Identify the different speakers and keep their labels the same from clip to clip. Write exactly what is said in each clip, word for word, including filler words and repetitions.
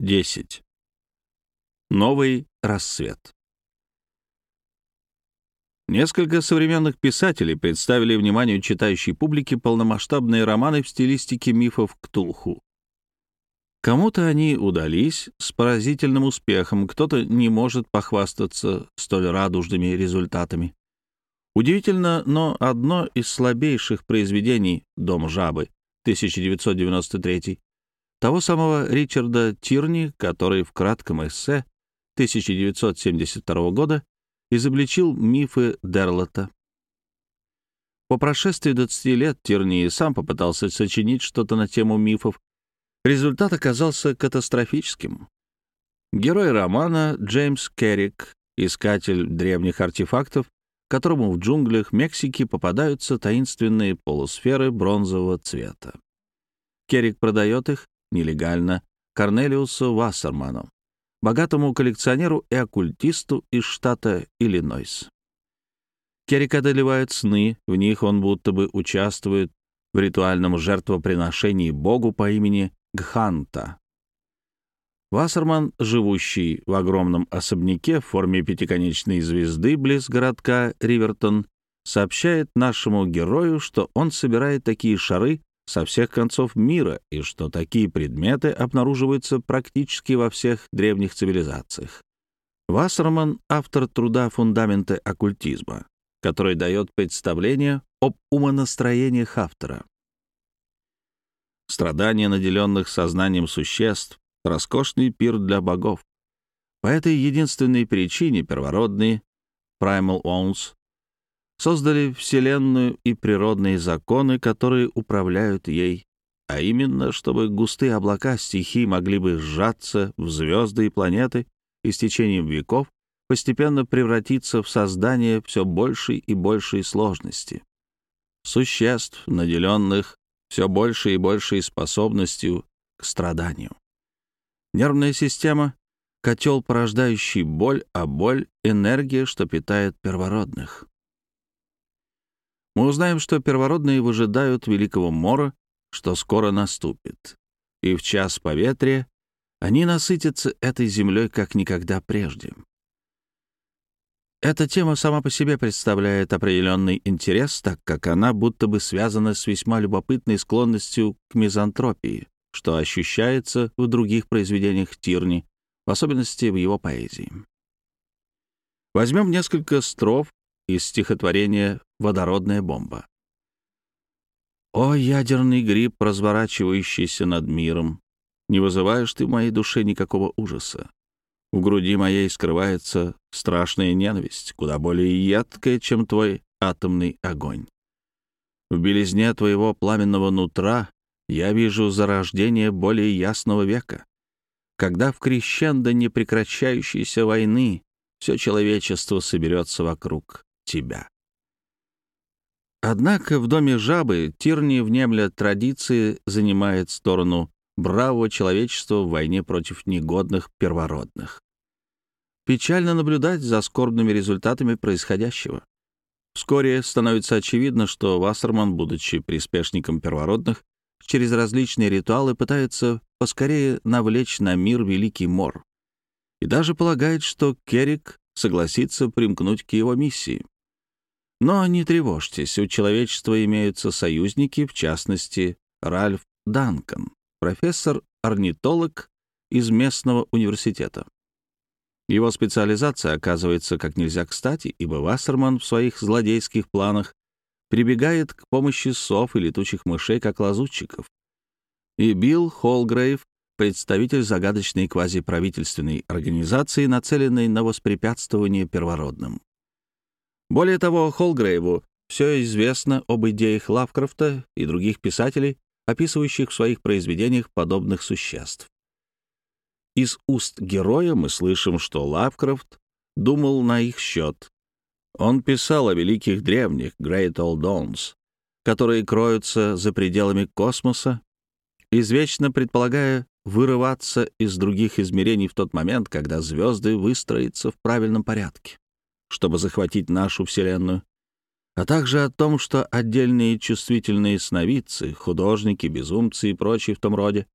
Speaker 1: десять. Новый рассвет. Несколько современных писателей представили вниманию читающей публики полномасштабные романы в стилистике мифов Ктулху. Кому-то они удались с поразительным успехом, кто-то не может похвастаться столь радужными результатами. Удивительно, но одно из слабейших произведений «Дом жабы» тысяча девятьсот девяносто третий, того самого Ричарда Тирни, который в кратком эссе тысяча девятьсот семьдесят второго года изобличил мифы Дерлота. По прошествии двадцати лет Тирни и сам попытался сочинить что-то на тему мифов. Результат оказался катастрофическим. Герой романа Джеймс Керрик, искатель древних артефактов, которому в джунглях Мексики попадаются таинственные полусферы бронзового цвета. Керрик продает их нелегально Корнелиусу Вассерману, богатому коллекционеру и оккультисту из штата Иллинойс. Керрик одолевает сны, в них он будто бы участвует в ритуальном жертвоприношении богу по имени Гханта. Вассерман, живущий в огромном особняке в форме пятиконечной звезды близ городка Ривертон, сообщает нашему герою, что он собирает такие шары со всех концов мира и что такие предметы обнаруживаются практически во всех древних цивилизациях. Вассерман — автор труда «Фундаменты оккультизма», который дает представление об умонастроениях автора. Страдания наделенных сознанием существ — роскошный пир для богов. По этой единственной причине первородные Primal Ones создали Вселенную и природные законы, которые управляют ей, а именно, чтобы густые облака стихий могли бы сжаться в звезды и планеты и с течением веков постепенно превратиться в создание все большей и большей сложности. Существ, наделенных все большей и большей способностью к страданию. Нервная система — котел, порождающий боль, а боль — энергия, что питает первородных. Мы узнаем, что первородные выжидают великого мора, что скоро наступит, и в час поветрия они насытятся этой землей как никогда прежде. Эта тема сама по себе представляет определенный интерес, так как она будто бы связана с весьма любопытной склонностью к мизантропии, что ощущается в других произведениях Тирни, в особенности в его поэзии. Возьмем несколько строф из стихотворения «Водородная бомба». «О, ядерный гриб, разворачивающийся над миром, не вызываешь ты в моей душе никакого ужаса. В груди моей скрывается страшная ненависть, куда более едкая, чем твой атомный огонь. В белизне твоего пламенного нутра я вижу зарождение более ясного века, когда в крещендо непрекращающейся войны все человечество соберется вокруг тебя». Однако в «Доме жабы» Тирни, внемля традиции, занимает сторону бравого человечества в войне против негодных первородных. Печально наблюдать за скорбными результатами происходящего. Вскоре становится очевидно, что Вассерман, будучи приспешником первородных, через различные ритуалы пытается поскорее навлечь на мир великий мор и даже полагает, что Керрик согласится примкнуть к его миссии. Но не тревожьтесь, у человечества имеются союзники, в частности, Ральф Данкан, профессор-орнитолог из местного университета. Его специализация оказывается как нельзя кстати, ибо Вассерман в своих злодейских планах прибегает к помощи сов и летучих мышей как лазутчиков. И Билл Холгрейв, представитель загадочной квазиправительственной организации, нацеленной на воспрепятствование первородным. Более того, Холгрейву все известно об идеях Лавкрафта и других писателей, описывающих в своих произведениях подобных существ. Из уст героя мы слышим, что Лавкрафт думал на их счет. Он писал о великих древних, Great Old Dawns, которые кроются за пределами космоса, извечно предполагая вырываться из других измерений в тот момент, когда звезды выстроятся в правильном порядке, чтобы захватить нашу Вселенную, а также о том, что отдельные чувствительные сновидцы, художники, безумцы и прочие в том роде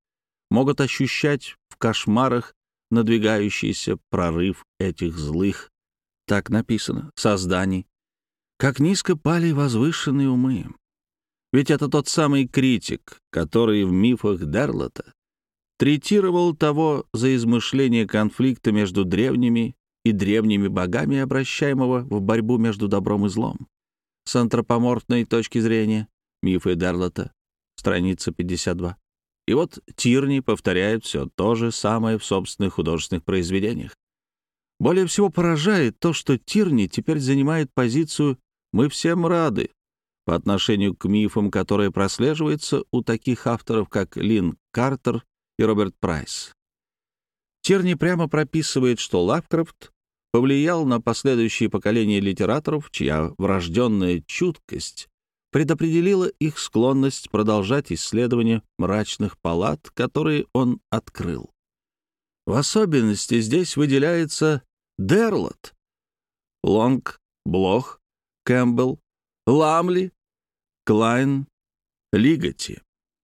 Speaker 1: могут ощущать в кошмарах надвигающийся прорыв этих злых, так написано, созданий, как низко пали возвышенные умы. Ведь это тот самый критик, который в мифах Дерлота третировал того за измышление конфликта между древними и древними богами, обращаемого в борьбу между добром и злом. С антропоморфной точки зрения, мифы Дерлота, страница пятьдесят два. И вот Тирни повторяет все то же самое в собственных художественных произведениях. Более всего поражает то, что Тирни теперь занимает позицию «мы всем рады» по отношению к мифам, которая прослеживается у таких авторов, как Лин Картер и Роберт Прайс. Тирни прямо прописывает, что Лавкрафт повлиял на последующие поколения литераторов, чья врожденная чуткость предопределила их склонность продолжать исследование мрачных палат, которые он открыл. В особенности здесь выделяется Дерлот, Лонг, Блох, Кэмпбелл, Ламли, Клайн, Лиготи.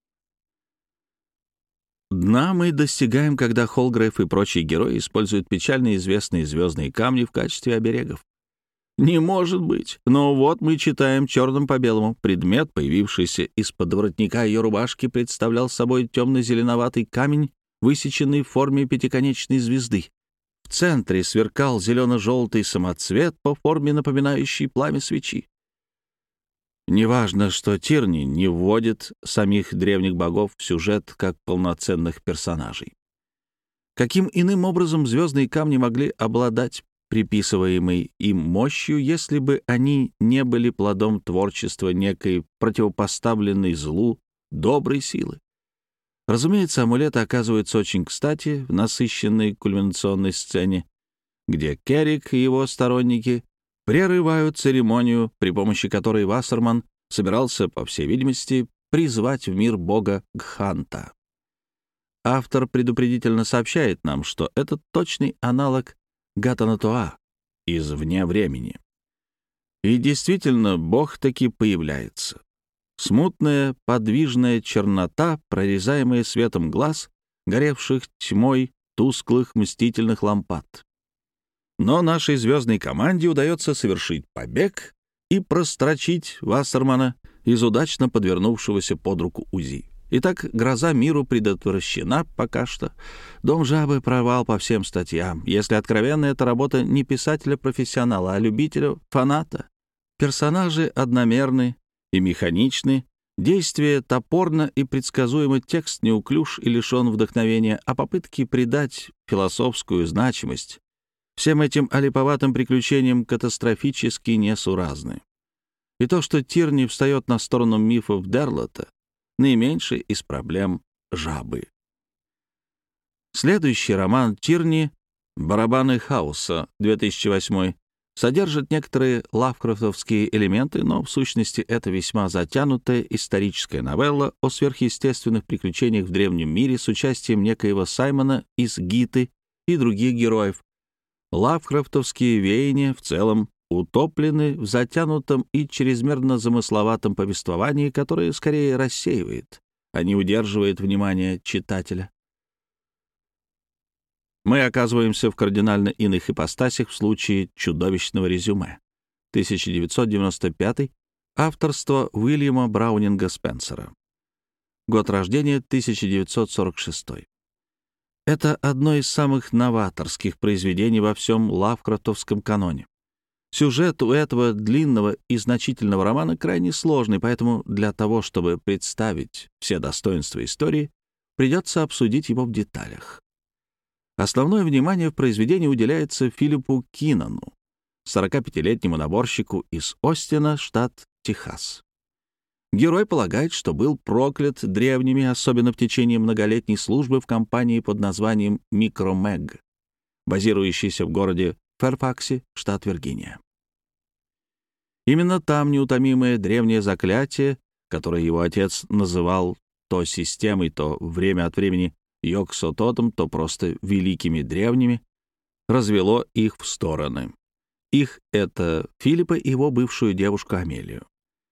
Speaker 1: Дна мы достигаем, когда Холгрейв и прочие герои используют печально известные звездные камни в качестве оберегов. Не может быть. Но вот мы читаем черным по белому. Предмет, появившийся из-под воротника ее рубашки, представлял собой темно-зеленоватый камень, высеченный в форме пятиконечной звезды. В центре сверкал зелено-желтый самоцвет по форме, напоминающий пламя свечи. Неважно, что Тирни не вводит самих древних богов в сюжет как полноценных персонажей. Каким иным образом звездные камни могли обладать приписываемой им мощью, если бы они не были плодом творчества некой противопоставленной злу доброй силы? Разумеется, амулеты оказываются очень кстати в насыщенной кульминационной сцене, где Керрик и его сторонники прерывают церемонию, при помощи которой Вассерман собирался, по всей видимости, призвать в мир бога Гханта. Автор предупредительно сообщает нам, что это точный аналог Гатанатоа из «Вне времени». И действительно, бог таки появляется. Смутная, подвижная чернота, прорезаемая светом глаз, горевших тьмой тусклых мстительных лампад. Но нашей звездной команде удается совершить побег и прострочить Вассермана из удачно подвернувшегося под руку УЗИ. Итак, гроза миру предотвращена пока что. «Дом жабы» — провал по всем статьям. Если откровенно, это работа не писателя-профессионала, а любителя-фаната. Персонажи одномерны и механичны, действие топорно и предсказуемо, текст неуклюж и лишен вдохновения, а попытки придать философскую значимость всем этим олиповатым приключениям катастрофически несуразны. И то, что Тирни встает на сторону мифов Дерлота, наименьший из проблем жабы. Следующий роман Тирни «Барабаны хаоса» две тысячи восьмой содержит некоторые лавкрафтовские элементы, но в сущности это весьма затянутая историческая новелла о сверхъестественных приключениях в древнем мире с участием некоего Саймона из Гиты и других героев. Лавкрафтовские веяния в целом утоплены в затянутом и чрезмерно замысловатом повествовании, которое скорее рассеивает, а не удерживает внимание читателя. Мы оказываемся в кардинально иных ипостасях в случае чудовищного резюме. тысяча девятьсот девяносто пятый, авторство Уильяма Браунинга Спенсера. Год рождения тысяча девятьсот сорок шестой. Это одно из самых новаторских произведений во всем лавкрафтовском каноне. Сюжет у этого длинного и значительного романа крайне сложный, поэтому для того, чтобы представить все достоинства истории, придется обсудить его в деталях. Основное внимание в произведении уделяется Филиппу Кинану, сорокапятилетнему наборщику из Остина, штат Техас. Герой полагает, что был проклят древними, особенно в течение многолетней службы в компании под названием «Микромэг», базирующейся в городе Фэрфаксе, штат Виргиния. Именно там неутомимое древнее заклятие, которое его отец называл то системой, то время от времени Йог-Сототом, то просто великими древними, развело их в стороны. Их — это Филиппа и его бывшую девушку Амелию.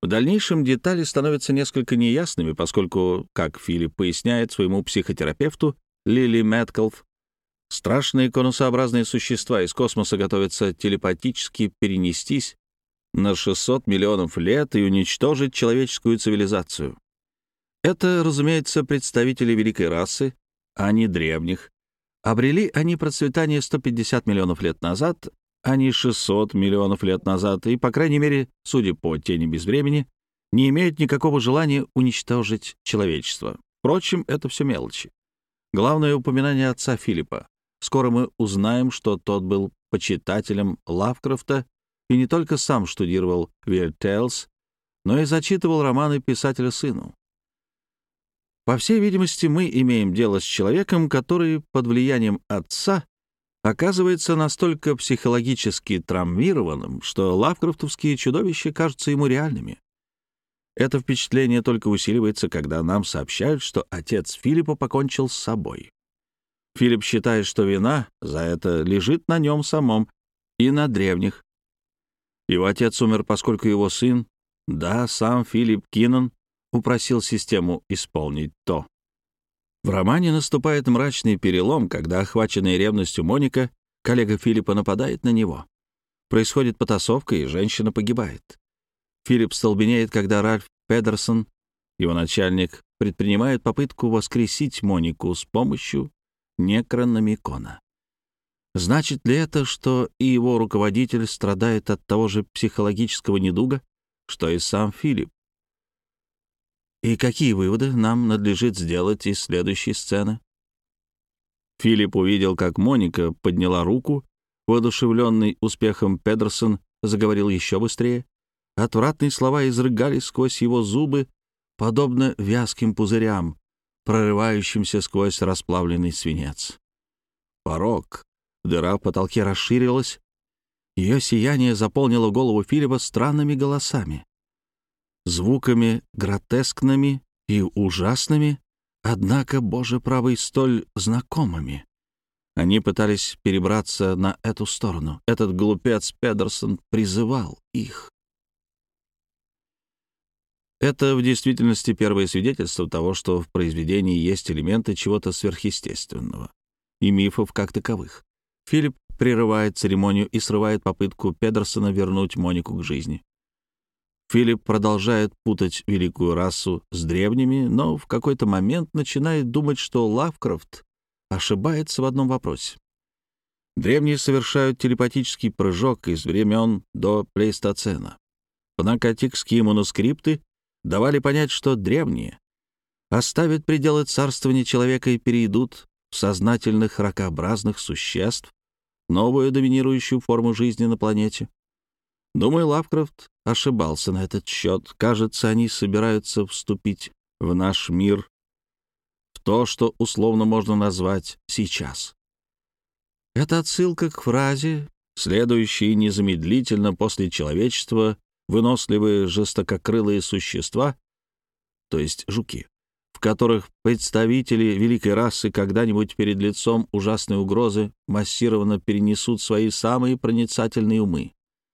Speaker 1: В дальнейшем детали становятся несколько неясными, поскольку, как Филипп поясняет своему психотерапевту Лили Мэткалф, страшные конусообразные существа из космоса готовятся телепатически перенестись на шестьсот миллионов лет и уничтожить человеческую цивилизацию. Это, разумеется, представители великой расы, а не древних. Обрели они процветание сто пятьдесят миллионов лет назад, а не шестьсот миллионов лет назад, и, по крайней мере, судя по тени безвремени, не имеют никакого желания уничтожить человечество. Впрочем, это все мелочи. Главное упоминание отца Филиппа. Скоро мы узнаем, что тот был почитателем Лавкрафта и не только сам штудировал Weird Tales, но и зачитывал романы писателя сыну. По всей видимости, мы имеем дело с человеком, который под влиянием отца оказывается настолько психологически травмированным, что лавкрафтовские чудовища кажутся ему реальными. Это впечатление только усиливается, когда нам сообщают, что отец Филиппа покончил с собой. Филипп считает, что вина за это лежит на нем самом и на древних. Его отец умер, поскольку его сын, да, сам Филипп Киннон, упросил систему исполнить то. В романе наступает мрачный перелом, когда, охваченная ревностью Моника, коллега Филиппа нападает на него. Происходит потасовка, и женщина погибает. Филипп столбенеет, когда Ральф Педерсон, его начальник, предпринимает попытку воскресить Монику с помощью некрономикона. Значит ли это, что и его руководитель страдает от того же психологического недуга, что и сам Филипп? И какие выводы нам надлежит сделать из следующей сцены? Филипп увидел, как Моника подняла руку. Воодушевленный успехом Педерсон заговорил еще быстрее. Отвратные слова изрыгались сквозь его зубы, подобно вязким пузырям, прорывающимся сквозь расплавленный свинец. Порог. Дыра в потолке расширилась. Ее сияние заполнило голову Филиппа странными голосами. Звуками гротескными и ужасными, однако, Боже правый, столь знакомыми. Они пытались перебраться на эту сторону. Этот глупец Педерсон призывал их. Это в действительности первое свидетельство того, что в произведении есть элементы чего-то сверхъестественного и мифов как таковых. Филипп прерывает церемонию и срывает попытку Педерсона вернуть Монику к жизни. Филипп продолжает путать великую расу с древними, но в какой-то момент начинает думать, что Лавкрафт ошибается в одном вопросе. Древние совершают телепатический прыжок из времен до плейстоцена. Пнакотикские манускрипты давали понять, что древние оставят пределы царствования человека и перейдут в сознательных ракообразных существ, новую доминирующую форму жизни на планете. Думаю, Лавкрафт ошибался на этот счет. Кажется, они собираются вступить в наш мир, в то, что условно можно назвать «сейчас». Это отсылка к фразе, следующей незамедлительно после человечества выносливые жестококрылые существа, то есть жуки, в которых представители великой расы когда-нибудь перед лицом ужасной угрозы массированно перенесут свои самые проницательные умы.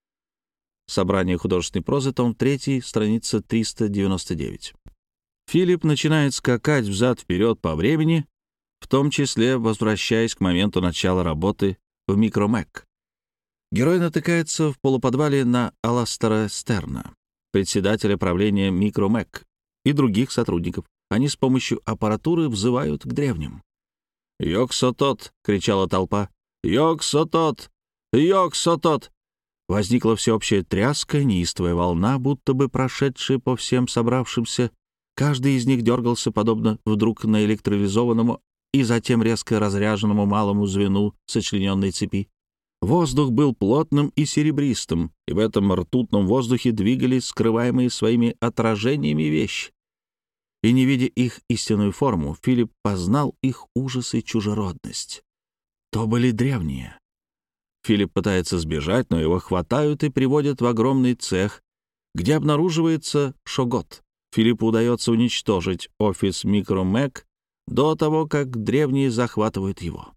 Speaker 1: Собрание художественной прозы, том три, страница триста девяносто девять. Филипп начинает скакать взад-вперед по времени, в том числе возвращаясь к моменту начала работы в Микромэк. Герой натыкается в полуподвале на Аластера Стерна, председателя правления Микромэк, и других сотрудников. Они с помощью аппаратуры взывают к древним. «Йоксотот!» — кричала толпа. «Йоксотот! Йоксотот!» Возникла всеобщая тряска, неистовая волна, будто бы прошедшая по всем собравшимся. Каждый из них дергался, подобно вдруг наэлектролизованному и затем резко разряженному малому звену сочлененной цепи. Воздух был плотным и серебристым, и в этом ртутном воздухе двигались скрываемые своими отражениями вещи. И, не видя их истинную форму, Филипп познал их ужас и чужеродность. То были древние. Филипп пытается сбежать, но его хватают и приводят в огромный цех, где обнаруживается Шогот. Филиппу удается уничтожить офис Микромэк до того, как древние захватывают его.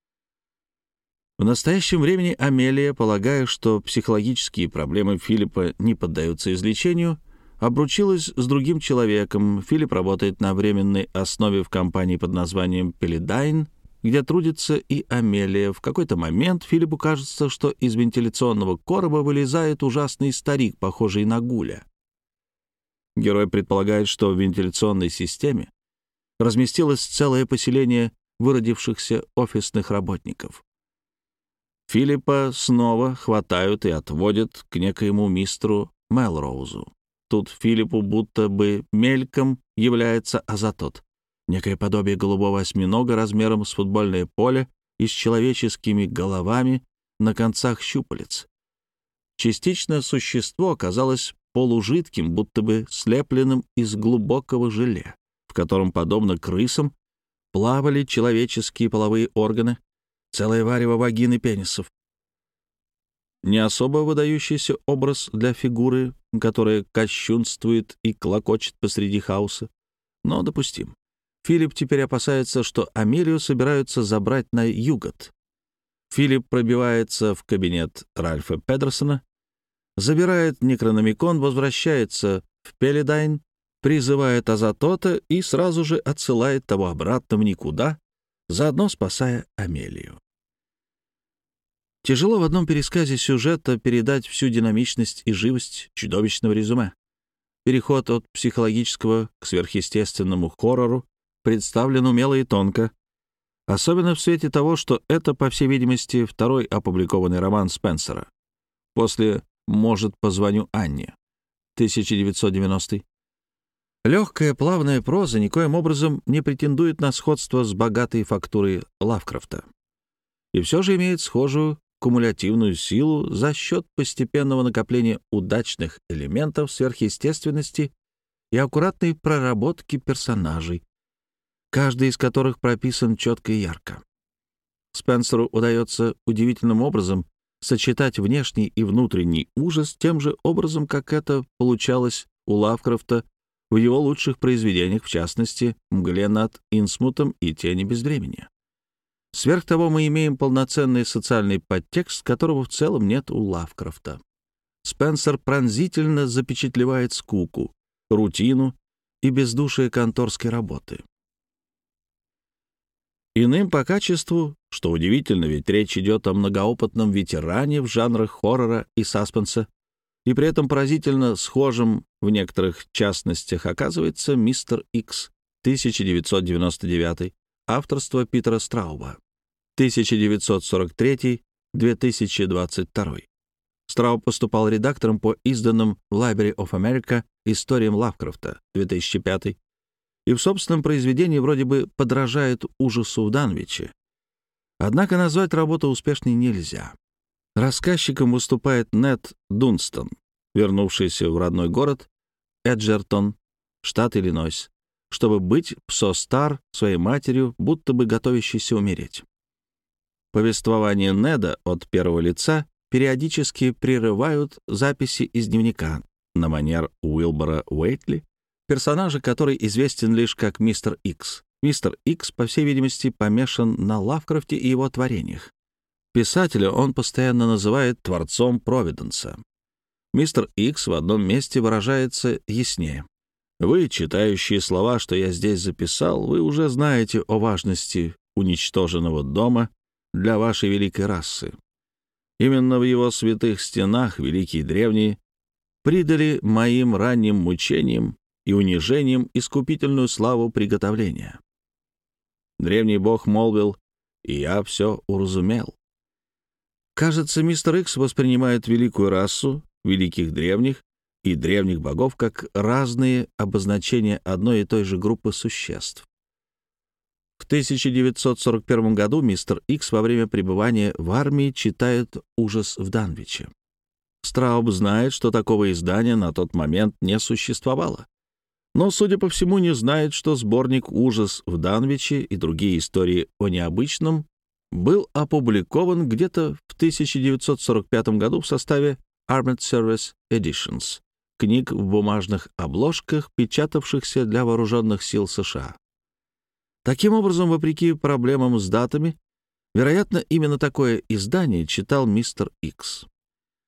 Speaker 1: В настоящем времени Амелия, полагая, что психологические проблемы Филиппа не поддаются излечению, обручилась с другим человеком. Филипп работает на временной основе в компании под названием «Пелидайн», где трудится и Амелия. В какой-то момент Филиппу кажется, что из вентиляционного короба вылезает ужасный старик, похожий на Гуля. Герой предполагает, что в вентиляционной системе разместилось целое поселение выродившихся офисных работников. Филиппа снова хватают и отводят к некоему мистеру Мелроузу. Тут Филиппу будто бы мельком является Азатот, некое подобие голубого осьминога размером с футбольное поле и с человеческими головами на концах щупалец. Частично существо оказалось полужидким, будто бы слепленным из глубокого желе, в котором, подобно крысам, плавали человеческие половые органы, целое варево вагин и пенисов. Не особо выдающийся образ для фигуры, которая кощунствует и клокочет посреди хаоса, но допустим. Филипп теперь опасается, что Амелию собираются забрать на Югот. Филипп пробивается в кабинет Ральфа Педерсона, забирает Некрономикон, возвращается в Пелидайн, призывает Азатота и сразу же отсылает того обратно в никуда, заодно спасая Амелию. Тяжело в одном пересказе сюжета передать всю динамичность и живость чудовищного резюме. Переход от психологического к сверхъестественному хоррору представлен умело и тонко, особенно в свете того, что это, по всей видимости, второй опубликованный роман Спенсера. После «Может, позвоню Анне» тысяча девятьсот девяностый. Легкая, плавная проза никоим образом не претендует на сходство с богатой фактурой Лавкрафта. И все же имеет схожую кумулятивную силу за счет постепенного накопления удачных элементов сверхъестественности и аккуратной проработки персонажей, каждый из которых прописан четко и ярко. Спенсеру удается удивительным образом сочетать внешний и внутренний ужас тем же образом, как это получалось у Лавкрафта в его лучших произведениях, в частности, «Мгле над Инсмутом» и «Тени безвременья». Сверх того, мы имеем полноценный социальный подтекст, которого в целом нет у Лавкрафта. Спенсер пронзительно запечатлевает скуку, рутину и бездушие конторской работы. Иным по качеству, что удивительно, ведь речь идет о многоопытном ветеране в жанрах хоррора и саспенса, и при этом поразительно схожим в некоторых частностях оказывается «Мистер Икс» тысяча девятьсот девяносто девятый, авторство Питера Страуба, тысяча девятьсот сорок третий — две тысячи двадцать второй. Страуб поступал редактором по изданным в Library of America историям Лавкрафта, две тысячи пятый, и в собственном произведении вроде бы подражает ужасу в Данвиче. Однако назвать работу успешной нельзя. Рассказчиком выступает Нед Дунстон, вернувшийся в родной город Эджертон, штат Иллинойс, чтобы быть псо-стар своей матерью, будто бы готовящейся умереть. Повествование Неда от первого лица периодически прерывают записи из дневника на манер Уилбора Уэйтли, персонажа, который известен лишь как Мистер Икс. Мистер Икс, по всей видимости, помешан на Лавкрафте и его творениях. Писателя он постоянно называет творцом Провиденса. Мистер Икс в одном месте выражается яснее. «Вы, читающие слова, что я здесь записал, вы уже знаете о важности уничтоженного дома для вашей великой расы. Именно в его святых стенах великие древние придали моим ранним мучениям и унижениям искупительную славу приготовления. Древний бог молвил, и я все уразумел». Кажется, мистер Икс воспринимает великую расу, великих древних и древних богов как разные обозначения одной и той же группы существ. В тысяча девятьсот сорок первом году мистер Икс во время пребывания в армии читает «Ужас в Данвиче». Страуб знает, что такого издания на тот момент не существовало. Но, судя по всему, не знает, что сборник «Ужас в Данвиче» и другие истории о необычном был опубликован где-то в тысяча девятьсот сорок пятом году в составе Armed Service Editions, книг в бумажных обложках, печатавшихся для вооруженных сил США. Таким образом, вопреки проблемам с датами, вероятно, именно такое издание читал мистер Икс.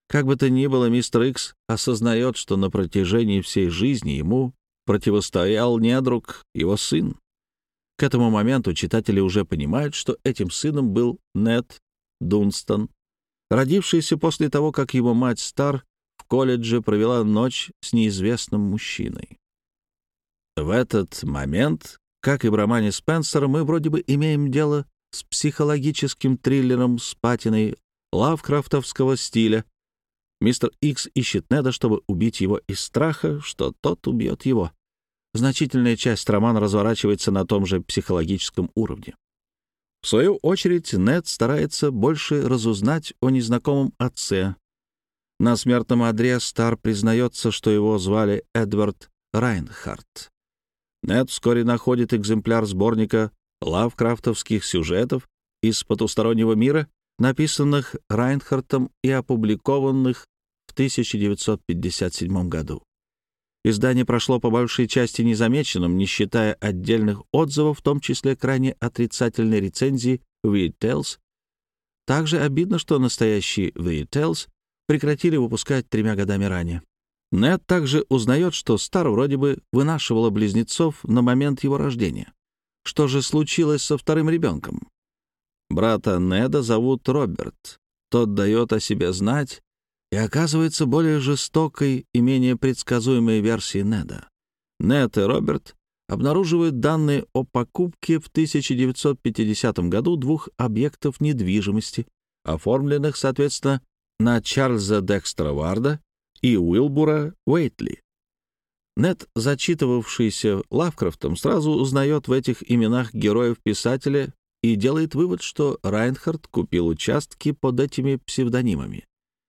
Speaker 1: Как бы то ни было, мистер Икс осознает, что на протяжении всей жизни ему противостоял недруг, его сын. К этому моменту читатели уже понимают, что этим сыном был Нед Дунстон, родившийся после того, как его мать Стар в колледже провела ночь с неизвестным мужчиной. В этот момент, как и в романе Спенсера, мы вроде бы имеем дело с психологическим триллером с патиной лавкрафтовского стиля. Мистер Икс ищет Неда, чтобы убить его из страха, что тот убьет его. Значительная часть романа разворачивается на том же психологическом уровне. В свою очередь, Нед старается больше разузнать о незнакомом отце. На смертном одре Стар признается, что его звали Эдвард Райнхард. Нед вскоре находит экземпляр сборника лавкрафтовских сюжетов из потустороннего мира, написанных Райнхартом и опубликованных в тысяча девятьсот пятьдесят седьмом году. Издание прошло по большей части незамеченным, не считая отдельных отзывов, в том числе крайне отрицательной рецензии Weird Tales. Также обидно, что настоящий Weird Tales прекратили выпускать тремя годами ранее. Нед также узнает, что Стар вроде бы вынашивала близнецов на момент его рождения. Что же случилось со вторым ребенком? Брата Неда зовут Роберт. Тот дает о себе знать и оказывается более жестокой и менее предсказуемой версией Неда. Нед и Роберт обнаруживают данные о покупке в тысяча девятьсот пятидесятом году двух объектов недвижимости, оформленных, соответственно, на Чарльза Декстера Варда и Уилбура Уэйтли. Нед, зачитывавшийся Лавкрафтом, сразу узнает в этих именах героев писателя и делает вывод, что Райнхард купил участки под этими псевдонимами.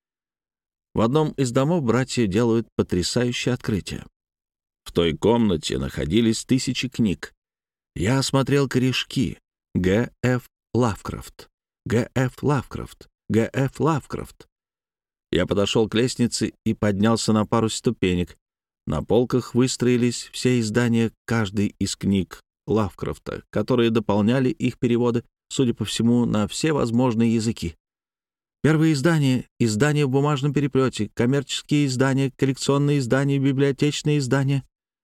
Speaker 1: В одном из домов братья делают потрясающее открытие. В той комнате находились тысячи книг. Я осмотрел корешки. Г Ф Лавкрафт, Г Ф Лавкрафт, Г Ф Лавкрафт. Я подошел к лестнице и поднялся на пару ступенек. На полках выстроились все издания каждой из книг Лавкрафта, которые дополняли их переводы, судя по всему, на все возможные языки. Первые издания, издания в бумажном переплете, коммерческие издания, коллекционные издания, библиотечные издания.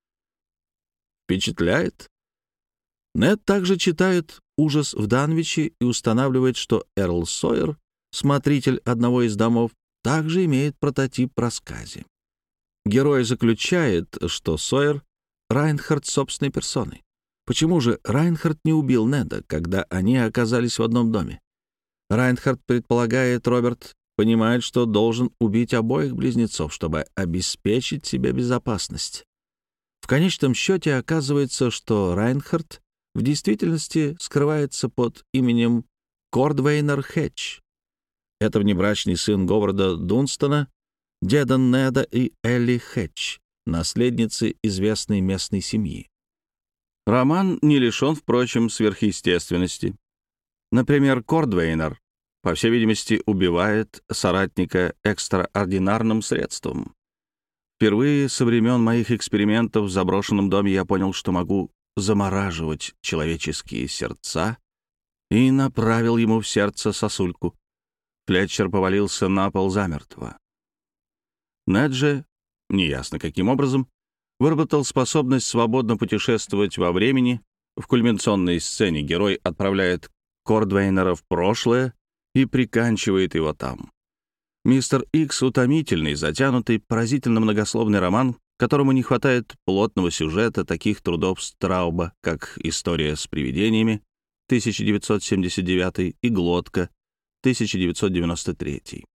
Speaker 1: Впечатляет? Нед также читает «Ужас в Данвиче» и устанавливает, что Эрл Сойер, смотритель одного из домов, также имеет прототип в рассказе. Герой заключает, что Сойер — Райнхард собственной персоной. Почему же Райнхард не убил Неда, когда они оказались в одном доме? Райнхард предполагает, Роберт понимает, что должен убить обоих близнецов, чтобы обеспечить себе безопасность. В конечном счете оказывается, что Райнхард в действительности скрывается под именем Кордвейнер Хэтч. Это внебрачный сын Говарда Дунстона, деда Неда и Элли Хэтч, наследницы известной местной семьи. Роман не лишен, впрочем, сверхъестественности. Например, Кордвейнер, по всей видимости, убивает соратника экстраординарным средством. Впервые со времен моих экспериментов в заброшенном доме я понял, что могу замораживать человеческие сердца, и направил ему в сердце сосульку. Флетчер повалился на пол замертво. Нед же, неясно каким образом, выработал способность свободно путешествовать во времени. В кульминационной сцене герой отправляет Кордвейнера в прошлое и приканчивает его там. «Мистер Икс» — утомительный, затянутый, поразительно многословный роман, которому не хватает плотного сюжета таких трудов Страуба, как «История с привидениями» тысяча девятьсот семьдесят девятый и «Глотка» тысяча девятьсот девяносто третий.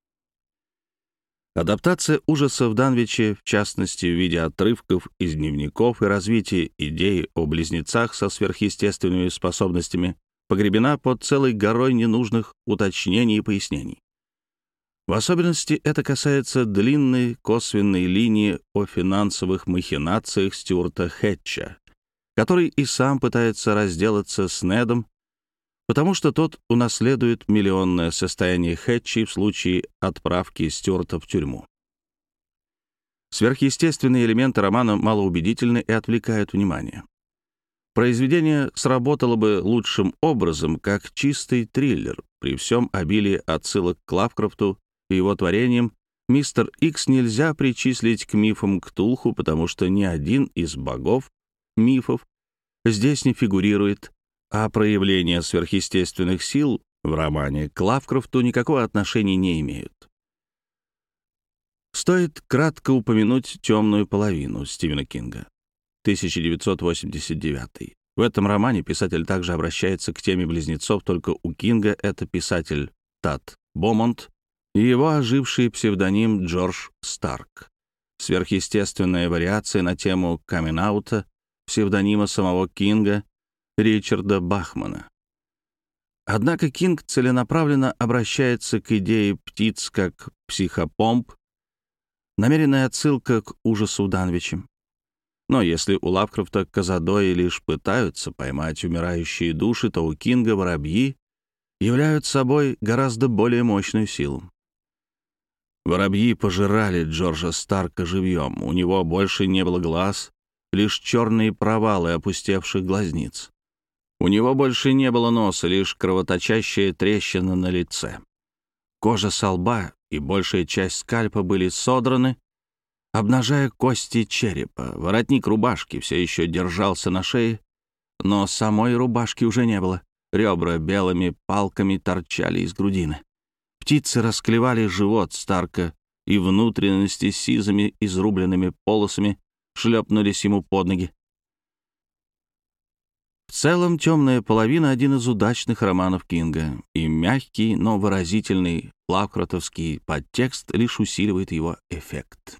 Speaker 1: Адаптация ужаса в Данвиче, в частности, в виде отрывков из дневников и развитие идеи о близнецах со сверхъестественными способностями, погребена под целой горой ненужных уточнений и пояснений. В особенности это касается длинной косвенной линии о финансовых махинациях Стюарта Хэтча, который и сам пытается разделаться с Недом, потому что тот унаследует миллионное состояние Хэтча в случае отправки Стюарта в тюрьму. Сверхъестественные элементы романа малоубедительны и отвлекают внимание. Произведение сработало бы лучшим образом как чистый триллер при всем обилии отсылок к Лавкрафту, и его творениям мистер Икс нельзя причислить к мифам Ктулху, потому что ни один из богов мифов здесь не фигурирует, а проявления сверхъестественных сил в романе к Лавкрафту никакого отношения не имеют. Стоит кратко упомянуть «Темную половину» Стивена Кинга, тысяча девятьсот восемьдесят девятый. В этом романе писатель также обращается к теме близнецов, только у Кинга это писатель Тат Бомонт и его оживший псевдоним Джордж Старк. Сверхъестественная вариация на тему камин-аута псевдонима самого Кинга Ричарда Бахмана. Однако Кинг целенаправленно обращается к идее птиц как психопомп, намеренная отсылка к ужасу Данвича. Но если у Лавкрафта казадои лишь пытаются поймать умирающие души, то у Кинга воробьи являют собой гораздо более мощную силу. Воробьи пожирали Джорджа Старка живьем. У него больше не было глаз, лишь черные провалы опустевших глазниц. У него больше не было носа, лишь кровоточащая трещина на лице. Кожа со лба и большая часть скальпа были содраны, обнажая кости черепа. Воротник рубашки все еще держался на шее, но самой рубашки уже не было. Ребра белыми палками торчали из грудины. Птицы расклевали живот Старка, и внутренности с сизыми изрубленными полосами шлепнулись ему под ноги. В целом, «Темная половина» — один из удачных романов Кинга, и мягкий, но выразительный лавкрафтовский подтекст лишь усиливает его эффект.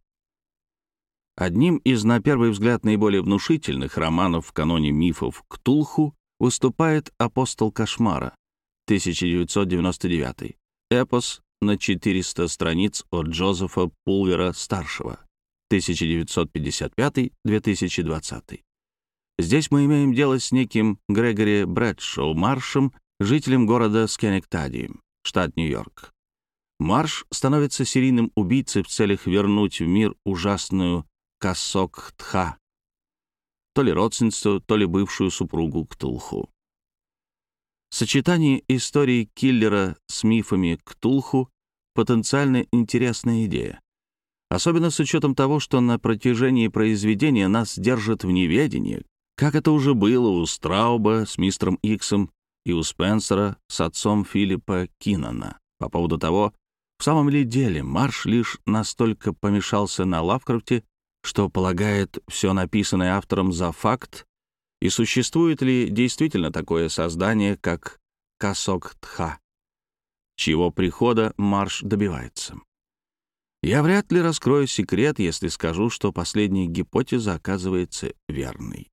Speaker 1: Одним из, на первый взгляд, наиболее внушительных романов в каноне мифов Ктулху выступает «Апостол кошмара» тысяча девятьсот девяносто девятый, эпос на четыреста страниц от Джозефа Пулвера-старшего, тысяча девятьсот пятьдесят пятый — две тысячи двадцатый. Здесь мы имеем дело с неким Грегори Брэдшоу Маршем, жителем города Скенектади, штат Нью-Йорк. Марш становится серийным убийцей в целях вернуть в мир ужасную Касок-Тха, то ли родственницу, то ли бывшую супругу Ктулху. Сочетание истории киллера с мифами Ктулху — потенциально интересная идея. Особенно с учетом того, что на протяжении произведения нас держат в неведении, как это уже было у Страуба с мистером Иксом и у Спенсера с отцом Филиппа Киннана, по поводу того, в самом ли деле Марш лишь настолько помешался на Лавкрафте, что полагает все написанное автором за факт, и существует ли действительно такое создание, как Касок-Тха, чьего прихода Марш добивается. Я вряд ли раскрою секрет, если скажу, что последняя гипотеза оказывается верной.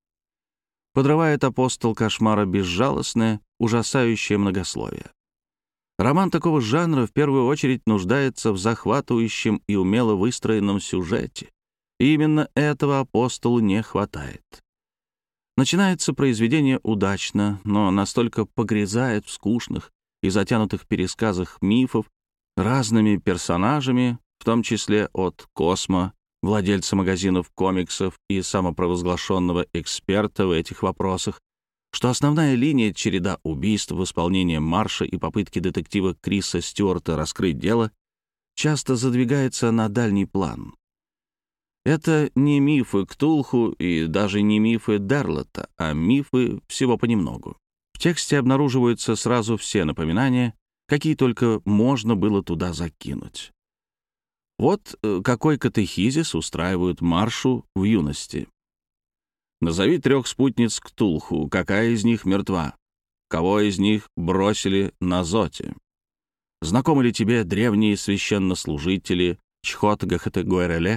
Speaker 1: Подрывает «Апостол кошмара» безжалостное, ужасающее многословие. Роман такого жанра в первую очередь нуждается в захватывающем и умело выстроенном сюжете. И именно этого «Апостолу» не хватает. Начинается произведение удачно, но настолько погрязает в скучных и затянутых пересказах мифов разными персонажами, в том числе от Космо, владельца магазинов комиксов и самопровозглашенного эксперта в этих вопросах, что основная линия — череда убийств в исполнении Марша и попытки детектива Криса Стюарта раскрыть дело — часто задвигается на дальний план. Это не мифы Ктулху и даже не мифы Дерлета, а мифы всего понемногу. В тексте обнаруживаются сразу все напоминания, какие только можно было туда закинуть. Вот какой катехизис устраивают Маршу в юности. Назови трех спутниц Ктулху, какая из них мертва, кого из них бросили на Зоте. Знакомы ли тебе древние священнослужители Чхот-Гахетегуэреле,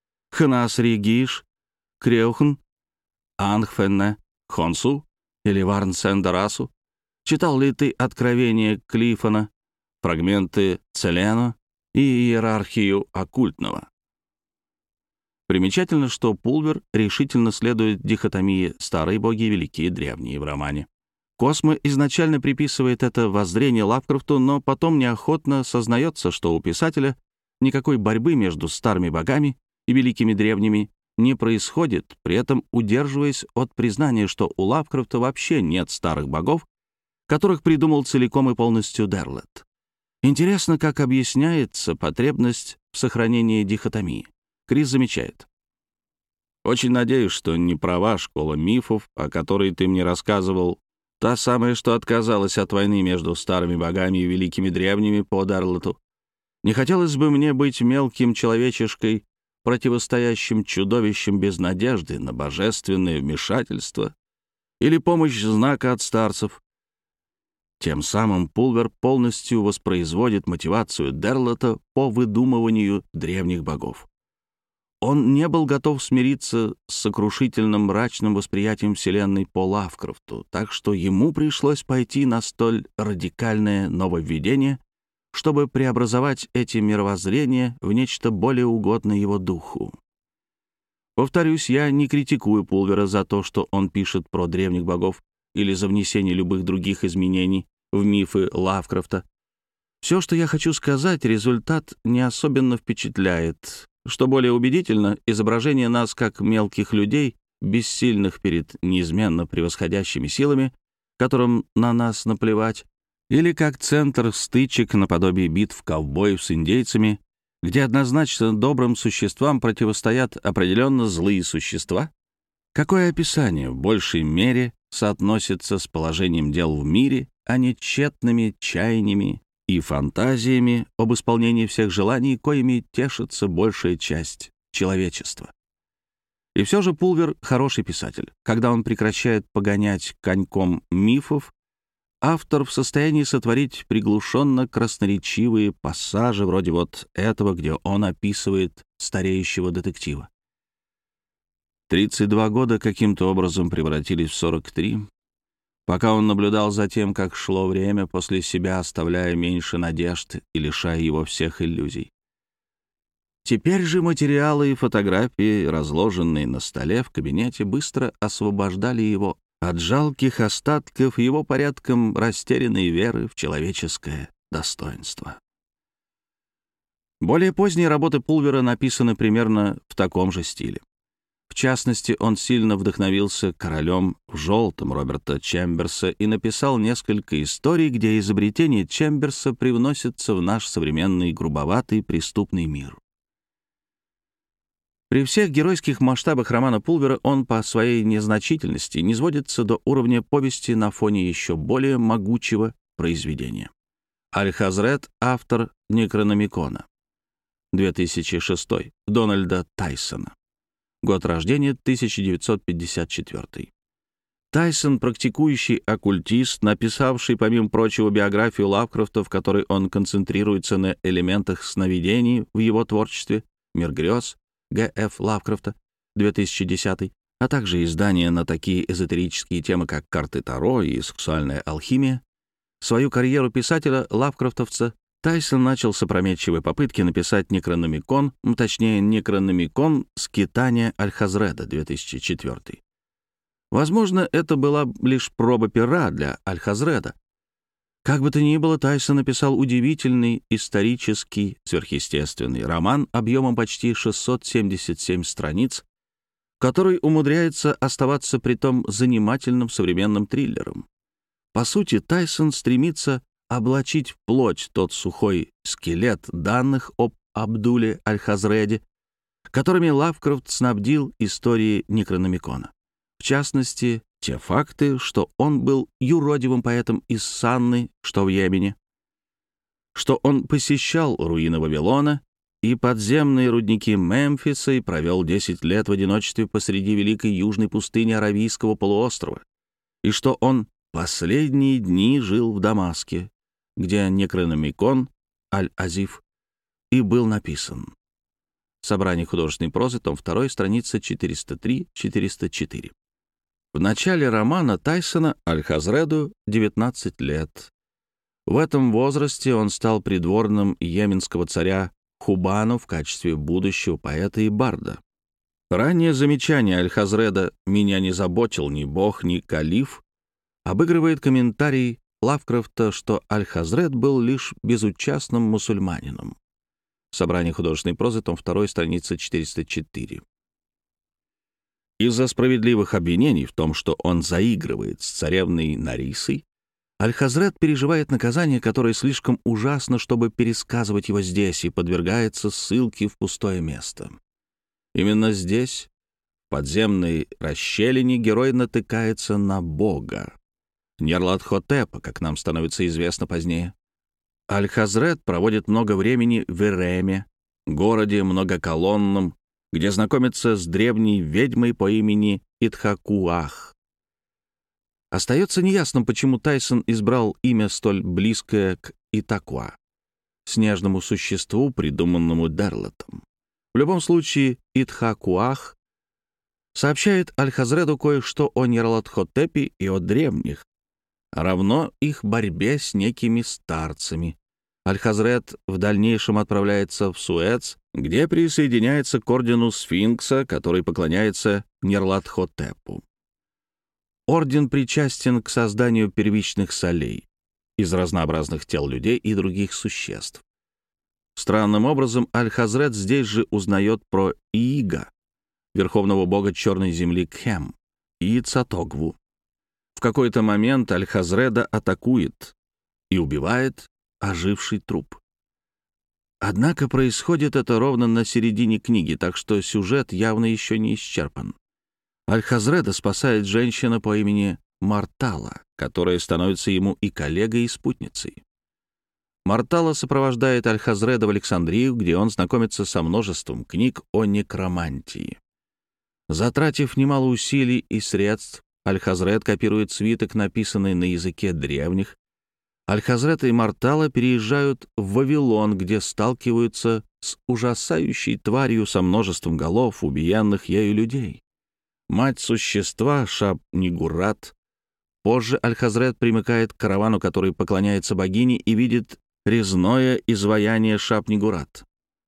Speaker 1: Хнас-Ригиш, Креухн, Ангфенне, Хонсу или Варн-Сен-Дарасу? Читал ли ты «Откровение Клиффона», фрагменты Целено и иерархию оккультного? Примечательно, что Пулвер решительно следует дихотомии «старые боги» и «великие древние» в романе. Космо изначально приписывает это воззрение Лавкрафту, но потом неохотно сознается, что у писателя никакой борьбы между старыми богами и великими древними не происходит, при этом удерживаясь от признания, что у Лавкрафта вообще нет старых богов, которых придумал целиком и полностью Дерлет. Интересно, как объясняется потребность в сохранении дихотомии. Крис замечает. «Очень надеюсь, что не права школа мифов, о которой ты мне рассказывал, та самая, что отказалась от войны между старыми богами и великими древними по Дарлоту. Не хотелось бы мне быть мелким человечешкой, противостоящим чудовищем без надежды на божественное вмешательство или помощь знака от старцев». Тем самым Пулвер полностью воспроизводит мотивацию Дарлота по выдумыванию древних богов. Он не был готов смириться с сокрушительным мрачным восприятием Вселенной по Лавкрафту, так что ему пришлось пойти на столь радикальное нововведение, чтобы преобразовать эти мировоззрения в нечто более угодное его духу. Повторюсь, я не критикую Пулвера за то, что он пишет про древних богов или за внесение любых других изменений в мифы Лавкрафта. Все, что я хочу сказать, результат не особенно впечатляет. Что более убедительно, изображение нас как мелких людей, бессильных перед неизменно превосходящими силами, которым на нас наплевать, или как центр стычек наподобие битв ковбоев с индейцами, где однозначно добрым существам противостоят определенно злые существа. Какое описание в большей мере соотносится с положением дел в мире, а не тщетными чаяниями и фантазиями об исполнении всех желаний, коими тешится большая часть человечества. И все же Пулвер — хороший писатель. Когда он прекращает погонять коньком мифов, автор в состоянии сотворить приглушенно красноречивые пассажи вроде вот этого, где он описывает стареющего детектива. тридцать два года каким-то образом превратились в сорок три, пока он наблюдал за тем, как шло время после себя, оставляя меньше надежд и лишая его всех иллюзий. Теперь же материалы и фотографии, разложенные на столе в кабинете, быстро освобождали его от жалких остатков его порядком растерянной веры в человеческое достоинство. Более поздние работы Пулвера написаны примерно в таком же стиле. В частности, он сильно вдохновился «Королем в желтом» Роберта Чемберса и написал несколько историй, где изобретения Чемберса привносятся в наш современный грубоватый преступный мир. При всех геройских масштабах романа Пулвера он по своей незначительности низводится до уровня повести на фоне еще более могучего произведения. Аль-Хазред, автор «Некрономикона», две тысячи шестой, Дональда Тайсона. Год рождения тысяча девятьсот пятьдесят четвёртый. Тайсон — практикующий оккультист, написавший, помимо прочего, биографию Лавкрафта, в которой он концентрируется на элементах сновидений в его творчестве, «Мир грез», Г Ф Лавкрафта, две тысячи десятый, а также издания на такие эзотерические темы, как «Карты Таро» и «Сексуальная алхимия». Свою карьеру писателя-лавкрафтовца Тайсон начал с опрометчивой попытки написать «Некрономикон», точнее, «Некрономикон. Скитания Аль-Хазреда», две тысячи четвёртый. Возможно, это была лишь проба пера для Аль-Хазреда. Как бы то ни было, Тайсон написал удивительный исторический сверхъестественный роман объемом почти шестьсот семьдесят семь страниц, который умудряется оставаться притом занимательным современным триллером. По сути, Тайсон стремится облачить в плоть тот сухой скелет данных об Абдуле Аль-Хазреде, которыми Лавкрафт снабдил истории Некрономикона. В частности, те факты, что он был юродивым поэтом из Санны, что в Йемене, что он посещал руины Вавилона и подземные рудники Мемфиса и провел десять лет в одиночестве посреди великой южной пустыни Аравийского полуострова, и что он последние дни жил в Дамаске, где Некрономикон, Аль-Азиф, и был написан. Собрание художественной прозы, том два, страница четыреста три — четыреста четыре. В начале романа Тайсона Аль-Хазреду девятнадцать лет. В этом возрасте он стал придворным йеменского царя Хубану в качестве будущего поэта и барда. Раннее замечание Аль-Хазреда «Меня не заботил ни бог, ни калиф» обыгрывает комментарий Лавкрафта, что Аль-Хазред был лишь безучастным мусульманином. Собрание художественной прозы, том два, страница четыреста четыре. Из-за справедливых обвинений в том, что он заигрывает с царевной Нарисой, Аль-Хазрет переживает наказание, которое слишком ужасно, чтобы пересказывать его здесь, и подвергается ссылке в пустое место. Именно здесь, в подземной расщелине, герой натыкается на Бога, Нерлат-Хотепа, как нам становится известно позднее. Аль-Хазрет проводит много времени в Иреме, городе многоколонном, где знакомится с древней ведьмой по имени Итхакуах. Остается неясным, почему Тайсон избрал имя столь близкое к Итакуа, снежному существу, придуманному Дерлетом. В любом случае, Итхакуах сообщает Аль-Хазреду кое-что о Нерлат-Хотепе и о древних, а равно их борьбе с некими старцами. Аль-Хазрет в дальнейшем отправляется в Суэц, где присоединяется к ордену Сфинкса, который поклоняется Нерлат-Хотепу. Орден причастен к созданию первичных солей из разнообразных тел людей и других существ. Странным образом Аль-Хазрет здесь же узнает про Иига, верховного бога черной земли Кхем, и Цатогву. В какой-то момент Аль-Хазреда атакует и убивает оживший труп. Однако происходит это ровно на середине книги, так что сюжет явно еще не исчерпан. Аль-Хазреда спасает женщина по имени Мартала, которая становится ему и коллегой, и спутницей. Мартала сопровождает Аль-Хазреда в Александрию, где он знакомится со множеством книг о некромантии. Затратив немало усилий и средств, Аль-Хазрет копирует свиток, написанный на языке древних. Аль-Хазрет и Мартала переезжают в Вавилон, где сталкиваются с ужасающей тварью со множеством голов, убиенных ею людей. Мать существа, Шап-Нигурат. Позже Аль-Хазрет примыкает к каравану, который поклоняется богине, и видит резное изваяние Шап-Нигурат.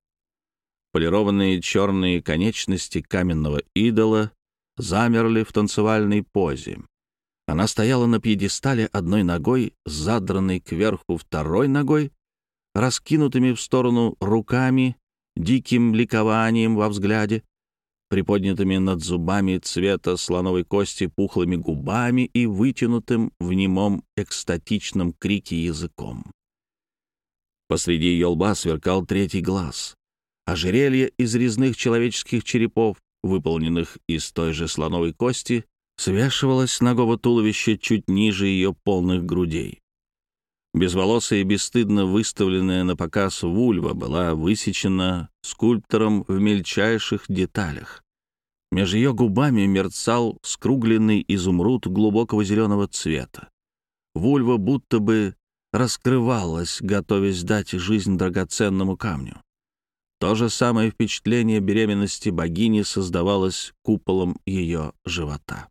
Speaker 1: Полированные черные конечности каменного идола замерли в танцевальной позе. Она стояла на пьедестале одной ногой, задранной кверху второй ногой, раскинутыми в сторону руками, диким ликованием во взгляде, приподнятыми над зубами цвета слоновой кости пухлыми губами и вытянутым в немом экстатичном крике языком. Посреди ее лба сверкал третий глаз. Ожерелье из резных человеческих черепов, выполненных из той же слоновой кости, свешивалось с нагого туловища чуть ниже ее полных грудей. Безволосая и бесстыдно выставленная на показ вульва была высечена скульптором в мельчайших деталях. Меж ее губами мерцал скругленный изумруд глубокого зеленого цвета. Вульва будто бы раскрывалась, готовясь дать жизнь драгоценному камню. То же самое впечатление беременности богини создавалось куполом ее живота.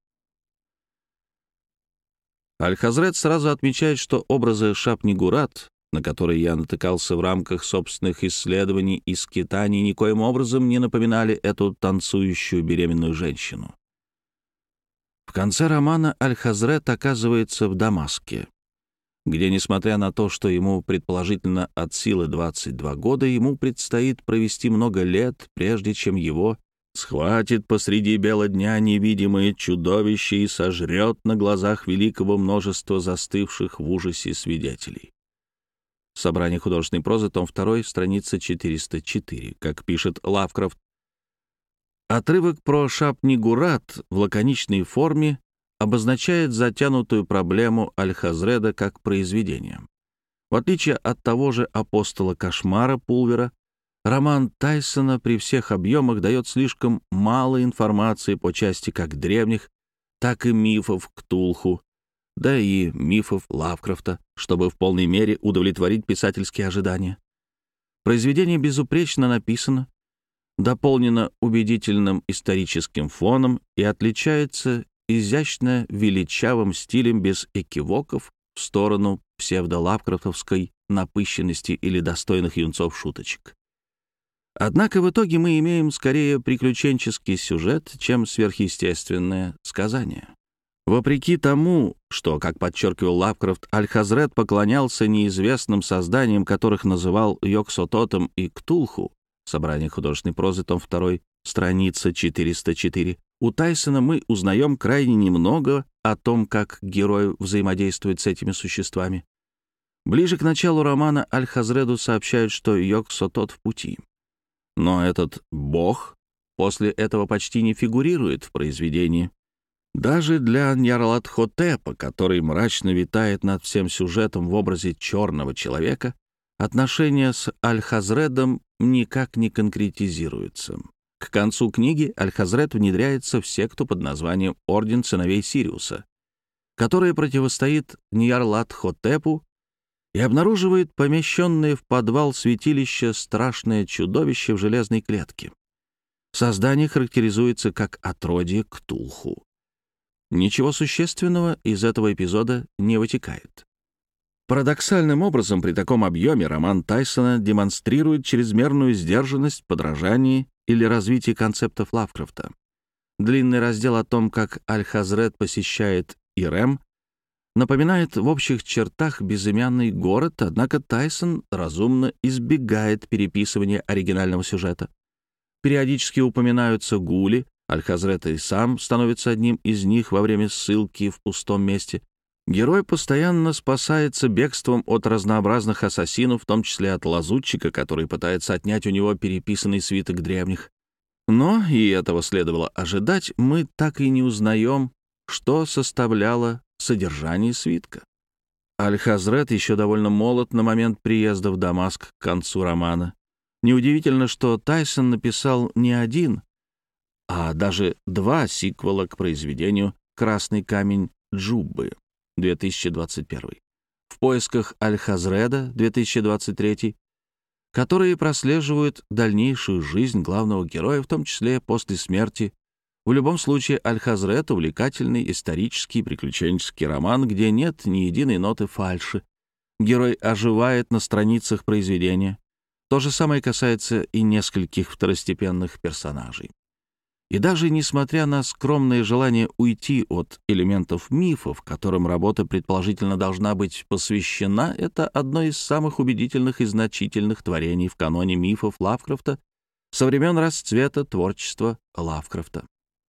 Speaker 1: Аль-Хазрет сразу отмечает, что образы Шап-Нигурат, на которые я натыкался в рамках собственных исследований и скитаний, никоим образом не напоминали эту танцующую беременную женщину. В конце романа Аль-Хазрет оказывается в Дамаске, где, несмотря на то, что ему предположительно от силы двадцать два года, ему предстоит провести много лет, прежде чем его схватит посреди бела дня невидимое чудовище и сожрет на глазах великого множества застывших в ужасе свидетелей. Собрание художественной прозы, том два, страница четыреста четыре, как пишет Лавкрафт. Отрывок про Шап-Нигурат в лаконичной форме обозначает затянутую проблему Аль-Хазреда как произведение. В отличие от того же «Апостола кошмара» Пулвера, роман Тайсона при всех объемах дает слишком мало информации по части как древних, так и мифов Ктулху, да и мифов Лавкрафта, чтобы в полной мере удовлетворить писательские ожидания. Произведение безупречно написано, дополнено убедительным историческим фоном и отличается изящно величавым стилем без экивоков в сторону псевдолавкрафтовской напыщенности или достойных юнцов шуточек. Однако в итоге мы имеем скорее приключенческий сюжет, чем сверхъестественное сказание. Вопреки тому, что, как подчеркивал Лавкрафт, Аль-Хазрет поклонялся неизвестным созданиям, которых называл Йог-Сототом и Ктулху, собрание художественной прозы, том два, страница четыреста четыре, у Тайсона мы узнаем крайне немного о том, как герой взаимодействует с этими существами. Ближе к началу романа Аль-Хазреду сообщают, что Йог-Сотот в пути. Но этот бог после этого почти не фигурирует в произведении. Даже для Ньярлатхотепа, который мрачно витает над всем сюжетом в образе черного человека, отношения с Аль-Хазредом никак не конкретизируются. К концу книги Аль-Хазред внедряется в секту под названием Орден сыновей Сириуса, которая противостоит Ньярлатхотепу и обнаруживает помещенное в подвал святилища страшное чудовище в железной клетке. Создание характеризуется как отродье Ктулху. Ничего существенного из этого эпизода не вытекает. Парадоксальным образом, при таком объеме роман Тайсона демонстрирует чрезмерную сдержанность в подражании или развитии концептов Лавкрафта. Длинный раздел о том, как Аль-Хазред посещает Ирем, напоминает в общих чертах безымянный город, однако Тайсон разумно избегает переписывания оригинального сюжета. Периодически упоминаются гули, Аль-Хазред и сам становится одним из них во время ссылки в пустом месте. Герой постоянно спасается бегством от разнообразных ассасинов, в том числе от лазутчика, который пытается отнять у него переписанный свиток древних. Но, и этого следовало ожидать, мы так и не узнаем, что составляло содержание свитка. Аль-Хазред еще довольно молод на момент приезда в Дамаск к концу романа. Неудивительно, что Тайсон написал не один, а даже два сиквела к произведению «Красный камень Джуббы» две тысячи двадцать первый, «В поисках Аль-Хазреда» две тысячи двадцать третий, которые прослеживают дальнейшую жизнь главного героя, в том числе после смерти. В любом случае, Аль-Хазред — увлекательный исторический приключенческий роман, где нет ни единой ноты фальши. Герой оживает на страницах произведения. То же самое касается и нескольких второстепенных персонажей. И даже несмотря на скромное желание уйти от элементов мифов, которым работа предположительно должна быть посвящена, это одно из самых убедительных и значительных творений в каноне мифов Лавкрафта со времен расцвета творчества Лавкрафта.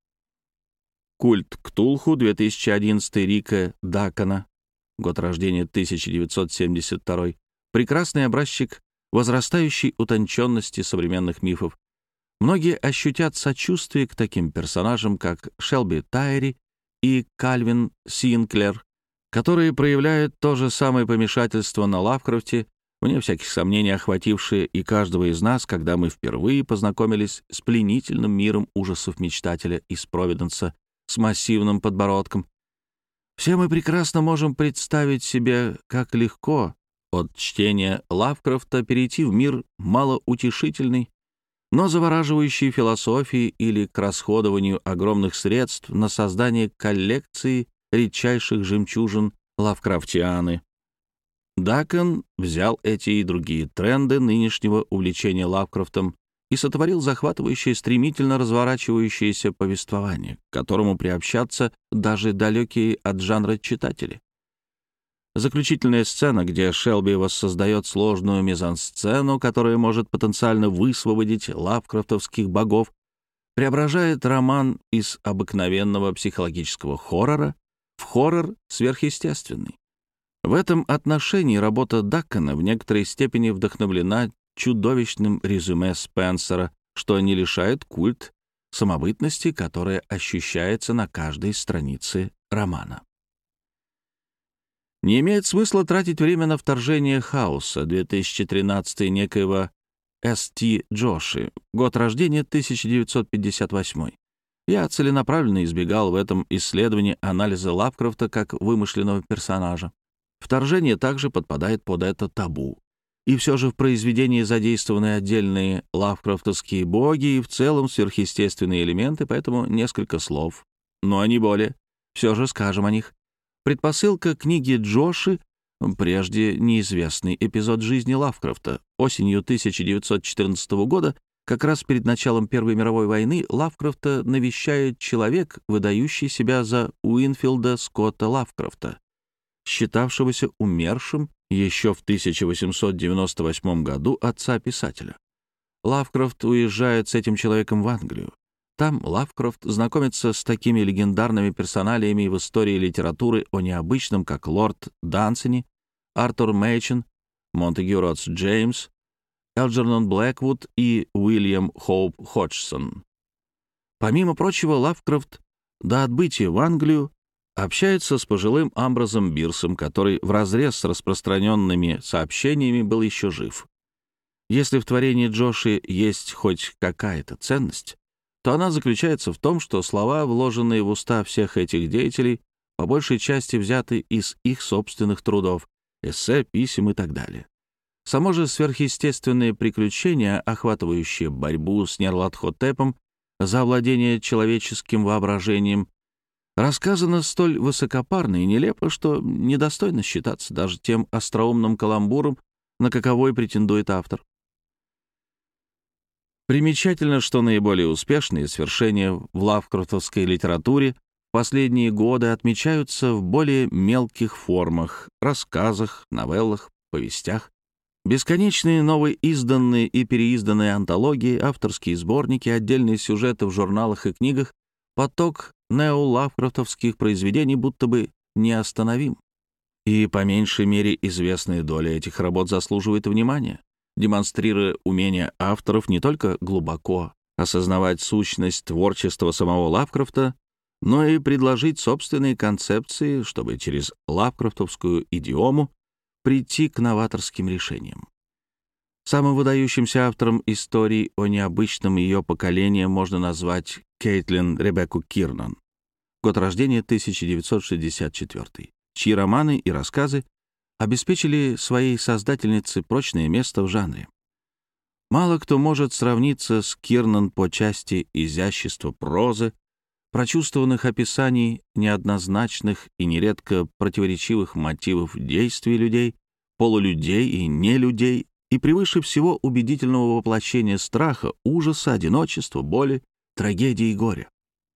Speaker 1: «Культ Ктулху» две тысячи одиннадцатый Рика Дакона, год рождения тысяча девятьсот семьдесят второй, прекрасный образчик возрастающей утонченности современных мифов. Многие ощутят сочувствие к таким персонажам, как Шелби Тайри и Кальвин Синклер, которые проявляют то же самое помешательство на Лавкрафте, вне всяких сомнений охватившее и каждого из нас, когда мы впервые познакомились с пленительным миром ужасов мечтателя из Провиденса с массивным подбородком. Все мы прекрасно можем представить себе, как легко от чтения Лавкрафта перейти в мир малоутешительный, но завораживающей философии или к расходованию огромных средств на создание коллекции редчайших жемчужин лавкрафтианы. Дакон взял эти и другие тренды нынешнего увлечения Лавкрафтом и сотворил захватывающее, стремительно разворачивающееся повествование, к которому приобщатся даже далекие от жанра читатели. Заключительная сцена, где Шелби воссоздает сложную мизансцену, которая может потенциально высвободить лавкрафтовских богов, преображает роман из обыкновенного психологического хоррора в хоррор сверхъестественный. В этом отношении работа Дакона в некоторой степени вдохновлена чудовищным резюме Спенсера, что не лишает культ самобытности, которая ощущается на каждой странице романа. Не имеет смысла тратить время на вторжение хаоса две тысячи тринадцатый некоего С Т Джоши, год рождения тысяча девятьсот пятьдесят восьмой. Я целенаправленно избегал в этом исследовании анализа Лавкрафта как вымышленного персонажа. Вторжение также подпадает под это табу. И все же в произведении задействованы отдельные лавкрафтовские боги и в целом сверхъестественные элементы, поэтому несколько слов. Но не более. Все же скажем о них. Предпосылка книги Джоши — прежде неизвестный эпизод жизни Лавкрафта. Осенью тысяча девятьсот четырнадцатого года, как раз перед началом Первой мировой войны, Лавкрафта навещает человек, выдающий себя за Уинфилда Скотта Лавкрафта, считавшегося умершим еще в тысяча восемьсот девяносто восьмом году отца писателя. Лавкрафт уезжает с этим человеком в Англию. Там Лавкрафт знакомится с такими легендарными персоналиями в истории литературы о необычном, как лорд Дансини, Артур Мэйчен, Монтегю Ротс Джеймс, Элджернон Блэквуд и Уильям Хоуп Ходжсон. Помимо прочего, Лавкрафт до отбытия в Англию общается с пожилым Амброзом Бирсом, который вразрез с распространенными сообщениями был еще жив. Если в творении Джоши есть хоть какая-то ценность, то она заключается в том, что слова, вложенные в уста всех этих деятелей, по большей части взяты из их собственных трудов, эссе, писем и так далее. Само же сверхъестественные приключения, охватывающие борьбу с Нерлат-хотепом за овладение человеческим воображением, рассказано столь высокопарно и нелепо, что недостойно считаться даже тем остроумным каламбуром, на каковой претендует автор. Примечательно, что наиболее успешные свершения в лавкрафтовской литературе в последние годы отмечаются в более мелких формах, рассказах, новеллах, повестях. Бесконечные новоизданные и переизданные антологии, авторские сборники, отдельные сюжеты в журналах и книгах, поток неолавкрафтовских произведений будто бы неостановим. И по меньшей мере известная доля этих работ заслуживает внимания, демонстрируя умение авторов не только глубоко осознавать сущность творчества самого Лавкрафта, но и предложить собственные концепции, чтобы через лавкрафтовскую идиому прийти к новаторским решениям. Самым выдающимся автором истории о необычном ее поколении можно назвать Кейтлин Ребекку Кирнан, год рождения тысяча девятьсот шестьдесят четвёртый, чьи романы и рассказы обеспечили своей создательнице прочное место в жанре. Мало кто может сравниться с Кирнан по части изящества прозы, прочувствованных описаний неоднозначных и нередко противоречивых мотивов действий людей, полулюдей и нелюдей, и превыше всего убедительного воплощения страха, ужаса, одиночества, боли, трагедии и горя.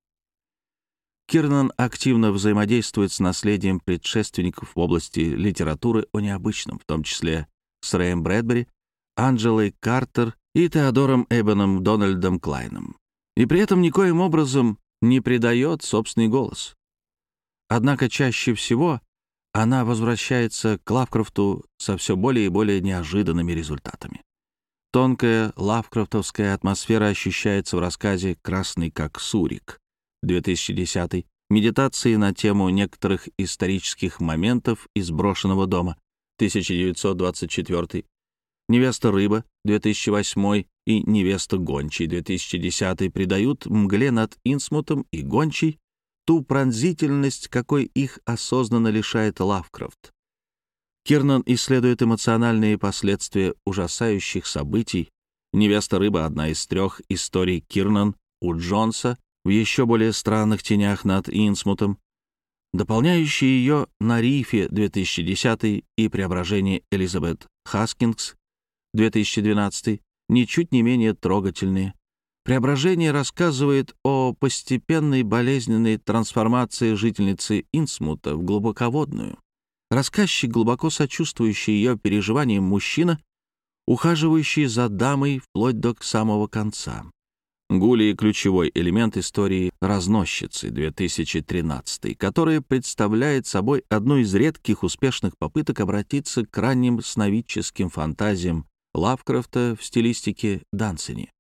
Speaker 1: Кирнан активно взаимодействует с наследием предшественников в области литературы о необычном, в том числе с Рэем Брэдбери, Анджелой Картер и Теодором Эбоном Дональдом Клайном, и при этом никоим образом не придает собственный голос. Однако чаще всего она возвращается к Лавкрафту со все более и более неожиданными результатами. Тонкая лавкрафтовская атмосфера ощущается в рассказе «Красный как сурик» две тысячи десятый, медитации на тему некоторых исторических моментов из «Брошенного дома» тысяча девятьсот двадцать четвёртый, «Невеста-рыба» две тысячи восьмой и «Невеста гончей» две тысячи десятый придают мгле над Инсмутом и гончей ту пронзительность, какой их осознанно лишает Лавкрафт. Кирнан исследует эмоциональные последствия ужасающих событий. «Невеста-рыба» — одна из трех историй Кирнан у Джонса в еще более странных тенях над Инсмутом, дополняющие ее на рифе две тысячи десятый и «Преображение Элизабет Хаскингс» две тысячи двенадцатый, ничуть не менее трогательные. «Преображение» рассказывает о постепенной болезненной трансформации жительницы Инсмута в глубоководную. Рассказчик, глубоко сочувствующий ее переживаниям мужчина, ухаживающий за дамой вплоть до самого конца. Гулли — ключевой элемент истории «Разносчицы» две тысячи тринадцатый, которая представляет собой одну из редких успешных попыток обратиться к ранним сновидческим фантазиям Лавкрафта в стилистике Дансини.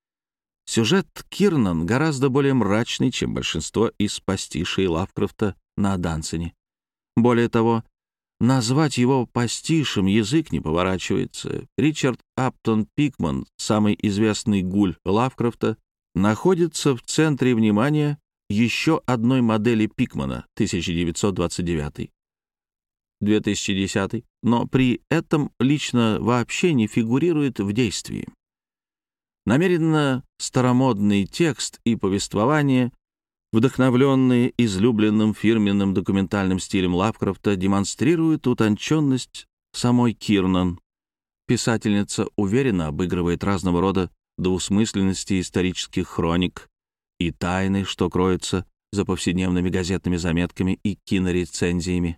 Speaker 1: Сюжет Кирнан гораздо более мрачный, чем большинство из пастишей Лавкрафта на Дансини. Более того, назвать его пастишем язык не поворачивается. Ричард Аптон Пикман, самый известный гуль Лавкрафта, находится в центре внимания еще одной модели Пикмана тысяча девятьсот двадцать девятый две тысячи десятый, но при этом лично вообще не фигурирует в действии. Намеренно старомодный текст и повествование, вдохновленные излюбленным фирменным документальным стилем Лавкрафта, демонстрируют утонченность самой Кирнан. Писательница уверенно обыгрывает разного рода двусмысленности исторических хроник и тайны, что кроются за повседневными газетными заметками и кинорецензиями.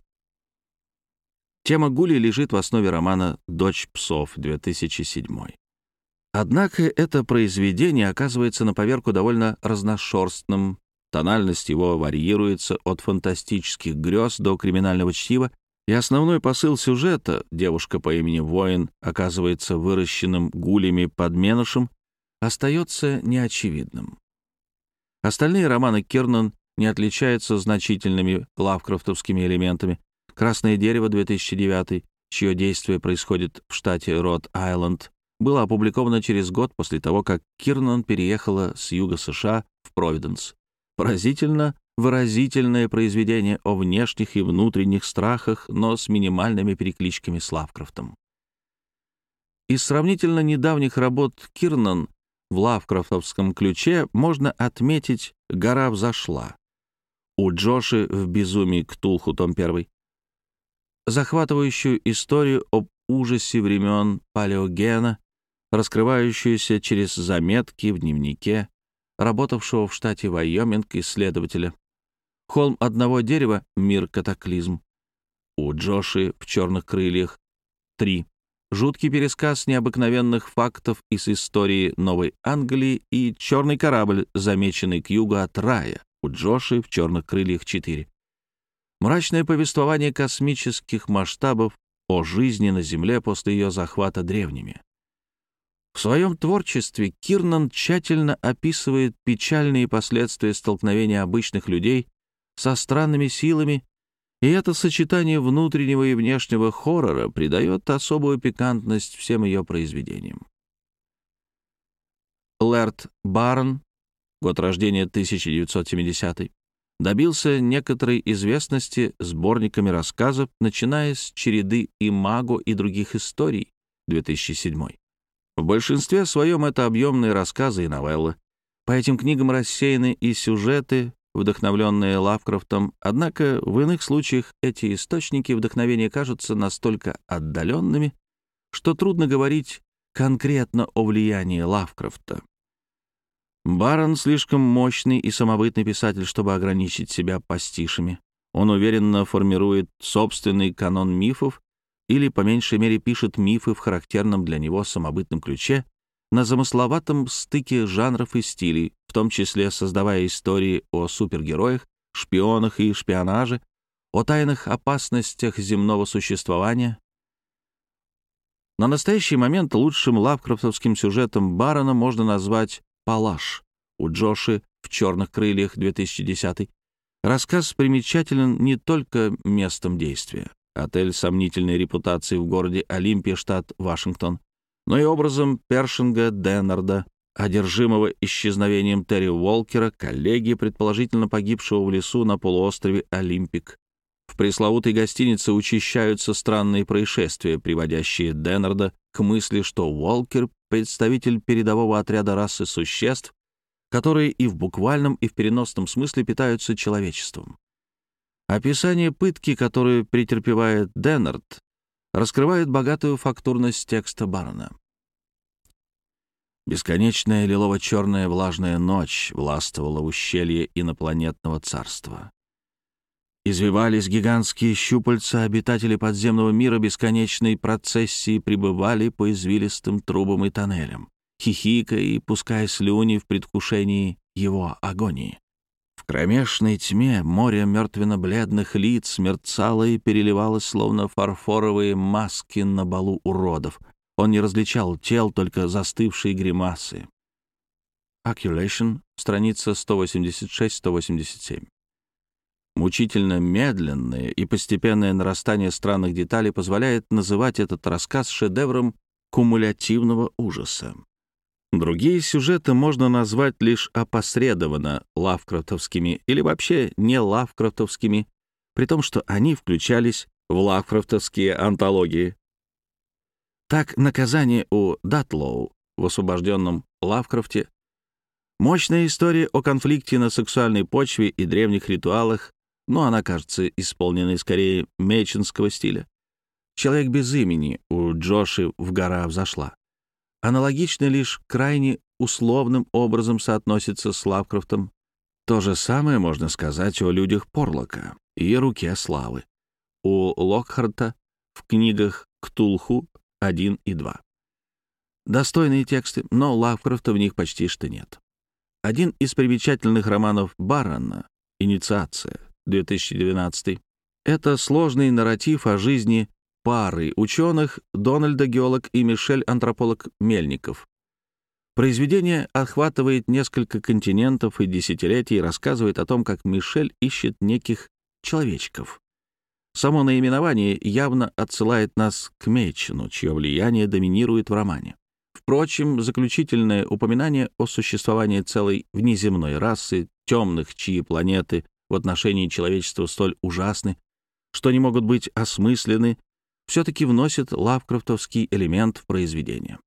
Speaker 1: Тема Гулли лежит в основе романа «Дочь псов» две тысячи седьмой. Однако это произведение оказывается на поверку довольно разношерстным. Тональность его варьируется от фантастических грез до криминального чтива, и основной посыл сюжета — девушка по имени Воин оказывается выращенным гулями-подменышем — остается неочевидным. Остальные романы Кирнан не отличаются значительными лавкрафтовскими элементами. «Красное дерево» две тысячи девятый, чье действие происходит в штате Род-Айленд, было опубликовано через год после того, как Кирнан переехала с юга США в Провиденс. Поразительно выразительное произведение о внешних и внутренних страхах, но с минимальными перекличками с Лавкрафтом. Из сравнительно недавних работ Кирнан в лавкрафтовском ключе можно отметить «Гора взошла», у Джоши в «Безумии Ктулху», том первый, захватывающую историю об ужасе времен Палеогена, раскрывающуюся через заметки в дневнике работавшего в штате Вайоминг исследователя. «Холм одного дерева. Мир катаклизм», у Джоши в «Черных крыльях» три. Жуткий пересказ необыкновенных фактов из истории Новой Англии и «Черный корабль, замеченный к югу от рая», у Джоши в «Черных крыльях» четыре. Мрачное повествование космических масштабов о жизни на Земле после ее захвата древними. В своем творчестве Кирнан тщательно описывает печальные последствия столкновения обычных людей со странными силами, и это сочетание внутреннего и внешнего хоррора придает особую пикантность всем ее произведениям. Лэрд Барн, год рождения тысяча девятьсот семидесятый, добился некоторой известности сборниками рассказов, начиная с череды «Имаго» и других историй, две тысячи седьмой. В большинстве своем это объемные рассказы и новеллы. По этим книгам рассеяны и сюжеты, вдохновленные Лавкрафтом, однако в иных случаях эти источники вдохновения кажутся настолько отдаленными, что трудно говорить конкретно о влиянии Лавкрафта. Барон слишком мощный и самобытный писатель, чтобы ограничить себя пастишами. Он уверенно формирует собственный канон мифов или, по меньшей мере, пишет мифы в характерном для него самобытном ключе, на замысловатом стыке жанров и стилей, в том числе создавая истории о супергероях, шпионах и шпионаже, о тайных опасностях земного существования. На настоящий момент лучшим лавкрафтовским сюжетом Барона можно назвать «Палаш» у Джоши в «Черных крыльях» две тысячи десятый. Рассказ примечателен не только местом действия, отель сомнительной репутации в городе Олимпия, штат Вашингтон, но и образом Першинга Деннарда, одержимого исчезновением Терри Уолкера, коллеги, предположительно погибшего в лесу на полуострове Олимпик. В пресловутой гостинице учащаются странные происшествия, приводящие Деннарда к мысли, что Уолкер — представитель передового отряда расы существ, которые и в буквальном, и в переносном смысле питаются человечеством. Описание пытки, которую претерпевает Деннард, раскрывает богатую фактурность текста Барона. Бесконечная лилово-черная влажная ночь властвовала в ущелье инопланетного царства. Извивались гигантские щупальца, обитатели подземного мира бесконечной процессии пребывали по извилистым трубам и тоннелям, хихикая и пуская слюни в предвкушении его агонии. В кромешной тьме море мертвенно-бледных лиц мерцало и переливалось, словно фарфоровые маски на балу уродов. Он не различал тел, только застывшие гримасы. Occultation, страница сто восемьдесят шесть — сто восемьдесят семь. Мучительно медленное и постепенное нарастание странных деталей позволяет называть этот рассказ шедевром кумулятивного ужаса. Другие сюжеты можно назвать лишь опосредованно лавкрафтовскими или вообще не лавкрафтовскими, при том, что они включались в лавкрафтовские антологии. Так, «Наказание у Датлоу» в освобожденном Лавкрафте, мощная история о конфликте на сексуальной почве и древних ритуалах, но она, кажется, исполненной скорее меченского стиля. «Человек без имени» у Джоши в «Гора взошла». Аналогично, лишь крайне условным образом соотносится с Лавкрафтом. То же самое можно сказать о «Людях Порлока» и «Руке славы» у Локхарта в книгах «Ктулху» один и два. Достойные тексты, но Лавкрафта в них почти что нет. Один из примечательных романов Баррона «Инициация», две тысячи двенадцатый, это сложный нарратив о жизни пары ученых Дональда геолог и Мишель антрополог Мельников. Произведение охватывает несколько континентов и десятилетий и рассказывает о том, как Мишель ищет неких человечков. Само наименование явно отсылает нас к Мечину, чье влияние доминирует в романе. Впрочем, заключительное упоминание о существовании целой внеземной расы темных, чьи планеты в отношении человечества столь ужасны, что не могут быть осмыслены, все-таки вносит лавкрафтовский элемент в произведение.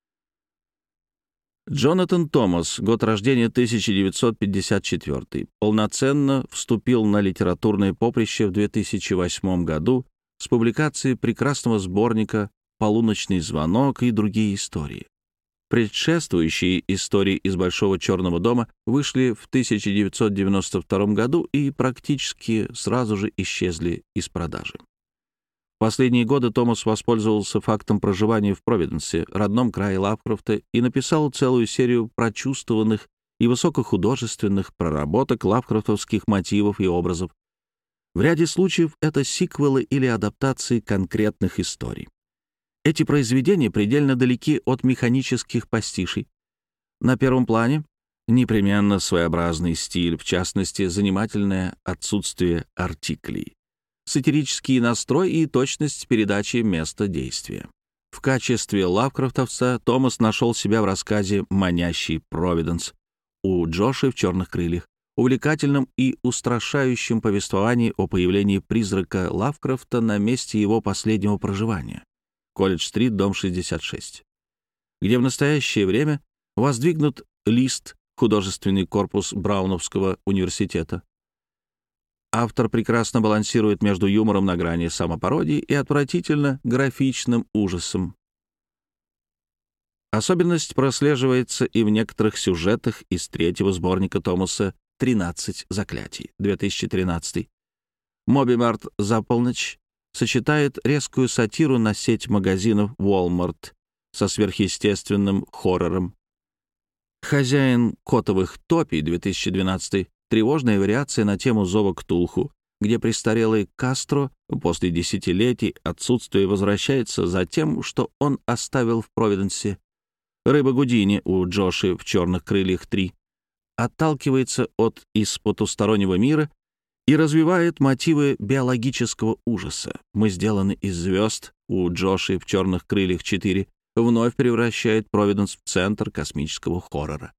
Speaker 1: Джонатан Томас, год рождения тысяча девятьсот пятьдесят четвёртый, полноценно вступил на литературное поприще в две тысячи восьмом году с публикацией прекрасного сборника «Полуночный звонок» и другие истории. Предшествующие истории из «Большого черного дома» вышли в тысяча девятьсот девяносто втором году и практически сразу же исчезли из продажи. В последние годы Томас воспользовался фактом проживания в Провиденсе, родном крае Лавкрафта, и написал целую серию прочувствованных и высокохудожественных проработок лавкрафтовских мотивов и образов. В ряде случаев это сиквелы или адаптации конкретных историй. Эти произведения предельно далеки от механических пастишей. На первом плане непременно своеобразный стиль, в частности, занимательное отсутствие артиклей, сатирический настрой и точность передачи места действия. В качестве лавкрафтовца Томас нашел себя в рассказе «Манящий Провиденс» у Джоши в «Черных крыльях», увлекательном и устрашающем повествовании о появлении призрака Лавкрафта на месте его последнего проживания. Колледж-стрит, дом шестьдесят шесть, где в настоящее время воздвигнут лист художественный корпус Брауновского университета. Автор прекрасно балансирует между юмором на грани самопародии и отвратительно графичным ужасом. Особенность прослеживается и в некоторых сюжетах из третьего сборника Томаса «тринадцать заклятий», две тысячи тринадцатый. «Моби Март за полночь» сочетает резкую сатиру на сеть магазинов Walmart со сверхъестественным хоррором. «Хозяин котовых топий», две тысячи двенадцатый, тревожная вариация на тему зова Ктулху, где престарелый Кастро после десятилетий отсутствия возвращается за тем, что он оставил в Провиденсе. «Рыба Гудини» у Джоши в «Черных крыльях три» отталкивается от из потустороннего мира и развивает мотивы биологического ужаса. «Мы сделаны из звезд» у Джоши в «Черных крыльях четыре» вновь превращает Провиденс в центр космического хоррора.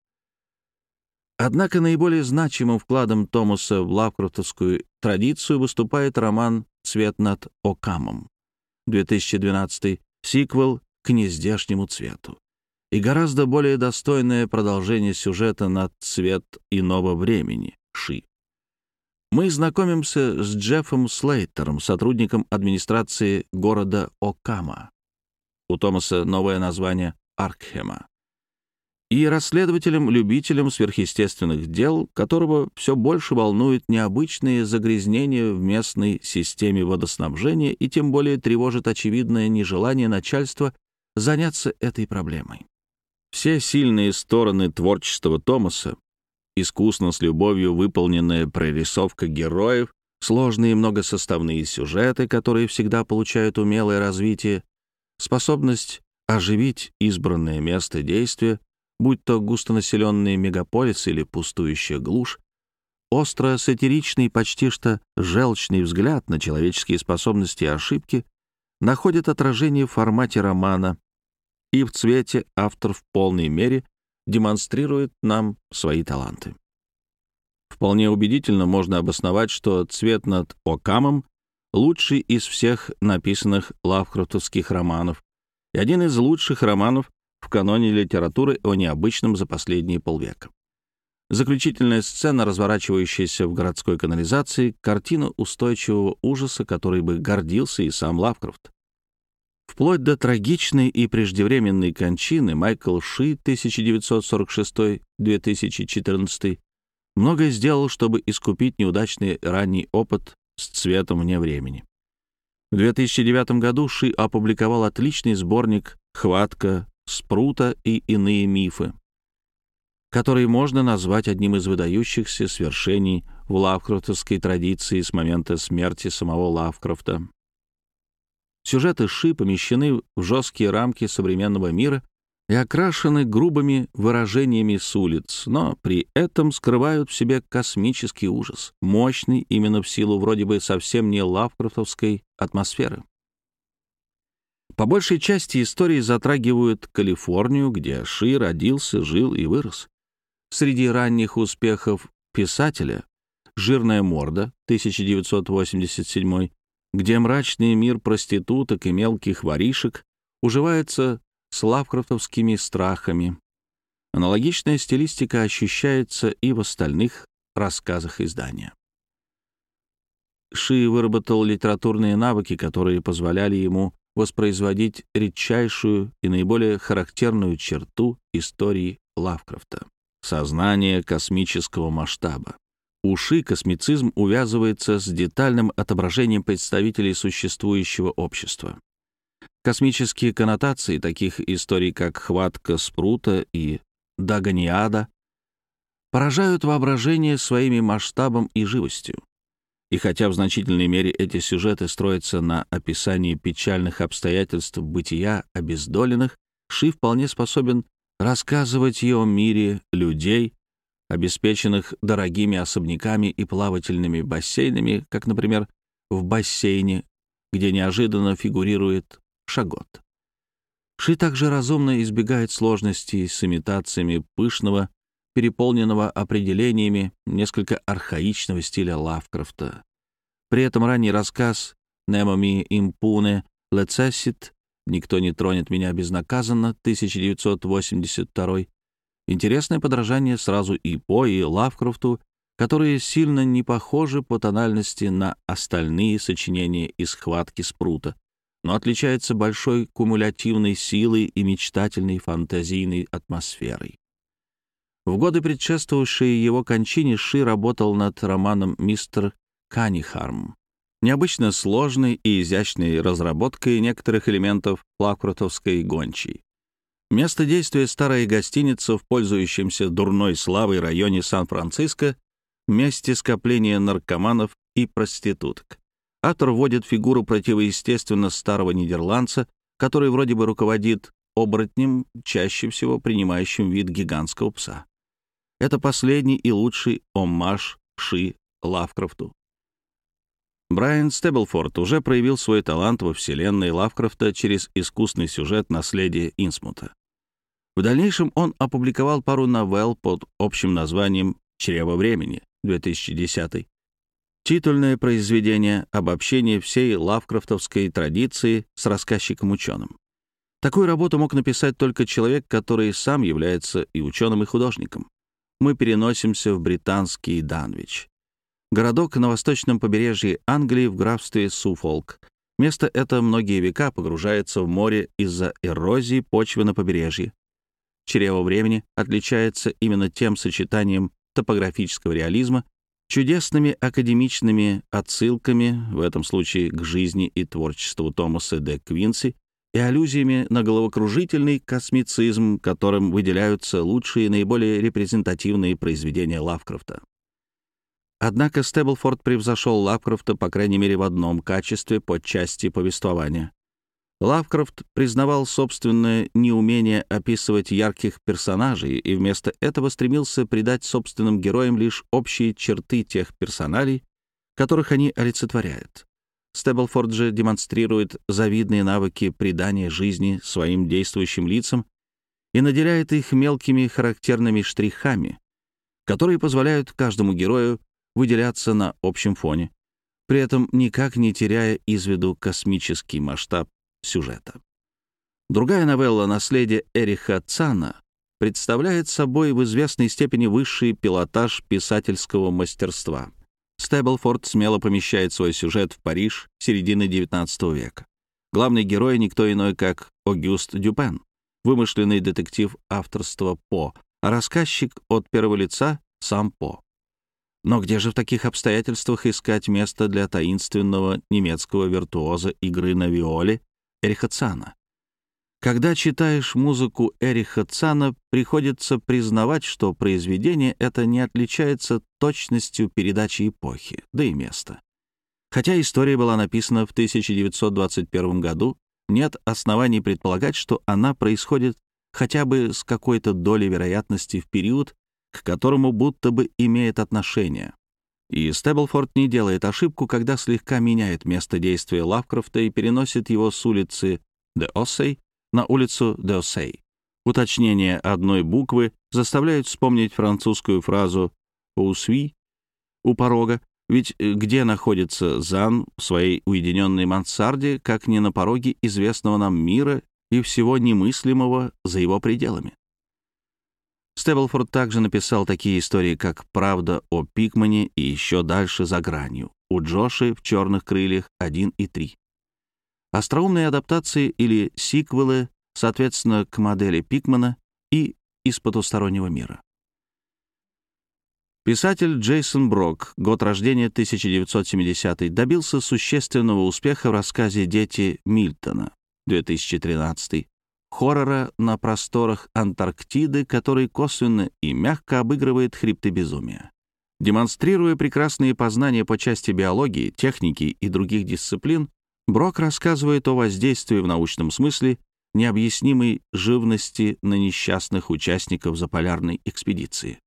Speaker 1: Однако наиболее значимым вкладом Томаса в лавкрафтовскую традицию выступает роман «Цвет над Окамом», две тысячи двенадцатый, сиквел к «Нездешнему цвету», и гораздо более достойное продолжение сюжета «Над цвет иного времени» Ши. Мы знакомимся с Джеффом Слейтером, сотрудником администрации города Окама. У Томаса новое название Аркхема. И расследователем-любителем сверхъестественных дел, которого все больше волнуют необычные загрязнения в местной системе водоснабжения и тем более тревожит очевидное нежелание начальства заняться этой проблемой. Все сильные стороны творчества Томаса, искусно с любовью выполненная прорисовка героев, сложные многосоставные сюжеты, которые всегда получают умелое развитие, способность оживить избранное место действия, будь то густонаселенный мегаполис или пустующая глушь, остро-сатиричный, почти что желчный взгляд на человеческие способности и ошибки находит отражение в формате романа, и в цвете автор в полной мере демонстрирует нам свои таланты. Вполне убедительно можно обосновать, что «Цвет над Окамом» лучший из всех написанных лавкрафтовских романов и один из лучших романов в каноне литературы о необычном за последние полвека. Заключительная сцена, разворачивающаяся в городской канализации, картина устойчивого ужаса, которой бы гордился и сам Лавкрафт. Вплоть до трагичной и преждевременной кончины Майкл Ши тысяча девятьсот сорок шестой — две тысячи четырнадцатый многое сделал, чтобы искупить неудачный ранний опыт с «Цветом вне времени». В две тысячи девятом году Ши опубликовал отличный сборник «Хватка Спрута и иные мифы, которые можно назвать одним из выдающихся свершений в лавкрафтовской традиции с момента смерти самого Лавкрафта. Сюжеты Ши помещены в жесткие рамки современного мира и окрашены грубыми выражениями с улиц, но при этом скрывают в себе космический ужас, мощный именно в силу вроде бы совсем не лавкрафтовской атмосферы. По большей части истории затрагивают Калифорнию, где Ши родился, жил и вырос. Среди ранних успехов писателя «Жирная морда» тысяча девятьсот восемьдесят седьмой, где мрачный мир проституток и мелких воришек уживается с лавкрафтовскими страхами. Аналогичная стилистика ощущается и в остальных рассказах издания. Ши выработал литературные навыки, которые позволяли ему воспроизводить редчайшую и наиболее характерную черту истории Лавкрафта — сознание космического масштаба. У Ши космицизм увязывается с детальным отображением представителей существующего общества. Космические коннотации таких историй, как «Хватка Спрута» и «Даганиада», поражают воображение своими масштабом и живостью. И хотя в значительной мере эти сюжеты строятся на описании печальных обстоятельств бытия обездоленных, Ши вполне способен рассказывать и о мире людей, обеспеченных дорогими особняками и плавательными бассейнами, как, например, в бассейне, где неожиданно фигурирует Шагот. Ши также разумно избегает сложностей с имитациями пышного, переполненного определениями несколько архаичного стиля Лавкрафта. При этом ранний рассказ «Nemo mi impune lecessit» «Никто не тронет меня безнаказанно» тысяча девятьсот восемьдесят второй интересное подражание сразу и По, и Лавкрафту, которые сильно не похожи по тональности на остальные сочинения из «Хватки Спрута», но отличается большой кумулятивной силой и мечтательной фантазийной атмосферой. В годы, предшествовавшие его кончине, Ши работал над романом «Мистер Каннихарм», необычно сложной и изящной разработкой некоторых элементов лавкрафтовской гончей. Место действия — старая гостиница в пользующемся дурной славой районе Сан-Франциско, месте скопления наркоманов и проституток. Автор вводит фигуру противоестественно старого нидерландца, который вроде бы руководит оборотнем, чаще всего принимающим вид гигантского пса. Это последний и лучший оммаж Ши Лавкрафту. Брайан Стеблфорд уже проявил свой талант во вселенной Лавкрафта через искусный сюжет «Наследие Инсмута». В дальнейшем он опубликовал пару новелл под общим названием «Чрево времени» две тысячи десятый. Титульное произведение — обобщение всей лавкрафтовской традиции с рассказчиком-ученым. Такую работу мог написать только человек, который сам является и ученым, и художником. Мы переносимся в британский Данвич. Городок на восточном побережье Англии в графстве Суффолк. Место это многие века погружается в море из-за эрозии почвы на побережье. «Чрево времени» отличается именно тем сочетанием топографического реализма, чудесными академичными отсылками, в этом случае к жизни и творчеству Томаса де Квинси, и аллюзиями на головокружительный космицизм, которым выделяются лучшие и наиболее репрезентативные произведения Лавкрафта. Однако Стеблфорд превзошел Лавкрафта, по крайней мере, в одном качестве по части повествования. Лавкрафт признавал собственное неумение описывать ярких персонажей и вместо этого стремился придать собственным героям лишь общие черты тех персоналей, которых они олицетворяют. Стеблфорд же демонстрирует завидные навыки придания жизни своим действующим лицам и наделяет их мелкими характерными штрихами, которые позволяют каждому герою выделяться на общем фоне, при этом никак не теряя из виду космический масштаб сюжета. Другая новелла «Наследие Эриха Цана» представляет собой в известной степени высший пилотаж писательского мастерства. Стеблфорд смело помещает свой сюжет в Париж середины девятнадцатого века. Главный герой — никто иной, как Огюст Дюпен, вымышленный детектив авторства По, а рассказчик от первого лица — сам По. Но где же в таких обстоятельствах искать место для таинственного немецкого виртуоза игры на виоле Эриха Цана? Когда читаешь музыку Эриха Цана, приходится признавать, что произведение это не отличается точностью передачи эпохи, да и места. Хотя история была написана в тысяча девятьсот двадцать первом году, нет оснований предполагать, что она происходит хотя бы с какой-то долей вероятности в период, к которому будто бы имеет отношение. И Стеблфорд не делает ошибку, когда слегка меняет место действия Лавкрафта и переносит его с улицы Де Оссей на улицу Де Оссей. Уточнение одной буквы заставляет вспомнить французскую фразу «усви» у порога, ведь где находится Зан в своей уединенной мансарде, как не на пороге известного нам мира и всего немыслимого за его пределами. Стеблфорд также написал такие истории, как «Правда о Пикмане» и «Еще дальше за гранью» у Джоши в «Черных крыльях» один и три. Остроумные адаптации или сиквелы, соответственно, к модели Пикмана и «Из потустороннего мира». Писатель Джейсон Брок, год рождения тысяча девятьсот семидесятый, добился существенного успеха в рассказе «Дети Мильтона» две тысячи тринадцатый, хоррора на просторах Антарктиды, который косвенно и мягко обыгрывает хребты безумия. Демонстрируя прекрасные познания по части биологии, техники и других дисциплин, Брок рассказывает о воздействии в научном смысле необъяснимой живности на несчастных участников заполярной экспедиции.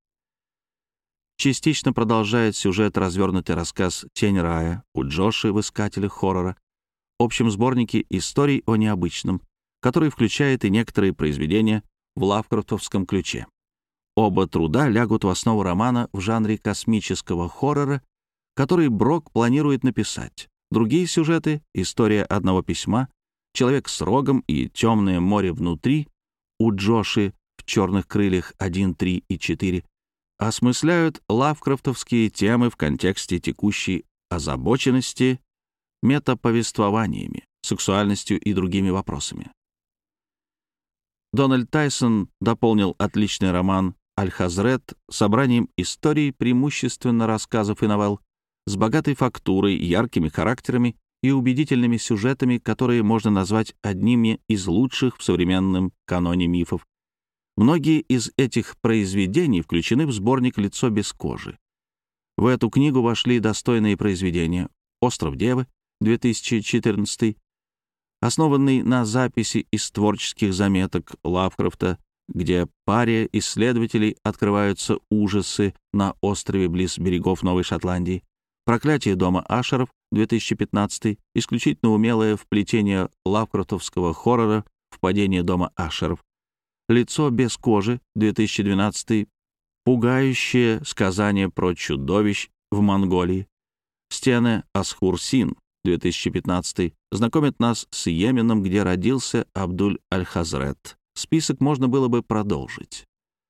Speaker 1: Частично продолжает сюжет развернутый рассказ «Тень рая» у Джоши в «Искателях хоррора», общем сборнике историй о необычном, который включает и некоторые произведения в лавкрафтовском ключе. Оба труда лягут в основу романа в жанре космического хоррора, который Брок планирует написать. Другие сюжеты — «История одного письма», «Человек с рогом» и «Темное море внутри» у Джоши в «Черных крыльях» один, три и четыре осмысляют лавкрафтовские темы в контексте текущей озабоченности метаповествованиями, сексуальностью и другими вопросами. Дональд Тайсон дополнил отличный роман «Аль-Хазрет» собранием историй, преимущественно рассказов и новелл, с богатой фактурой, яркими характерами и убедительными сюжетами, которые можно назвать одними из лучших в современном каноне мифов. Многие из этих произведений включены в сборник «Лицо без кожи». В эту книгу вошли достойные произведения «Остров Девы» две тысячи четырнадцатый, основанный на записи из творческих заметок Лавкрафта, где паре исследователей открываются ужасы на острове близ берегов Новой Шотландии, «Проклятие дома Ашеров» две тысячи пятнадцатый, исключительно умелое вплетение лавкрафтовского хоррора в падение дома Ашеров, «Лицо без кожи» две тысячи двенадцатый, пугающее сказание про чудовищ в Монголии, «Стены Асхур-Син» две тысячи пятнадцатый знакомит нас с Йеменом, где родился Абдуль-аль-Хазрет. Список можно было бы продолжить.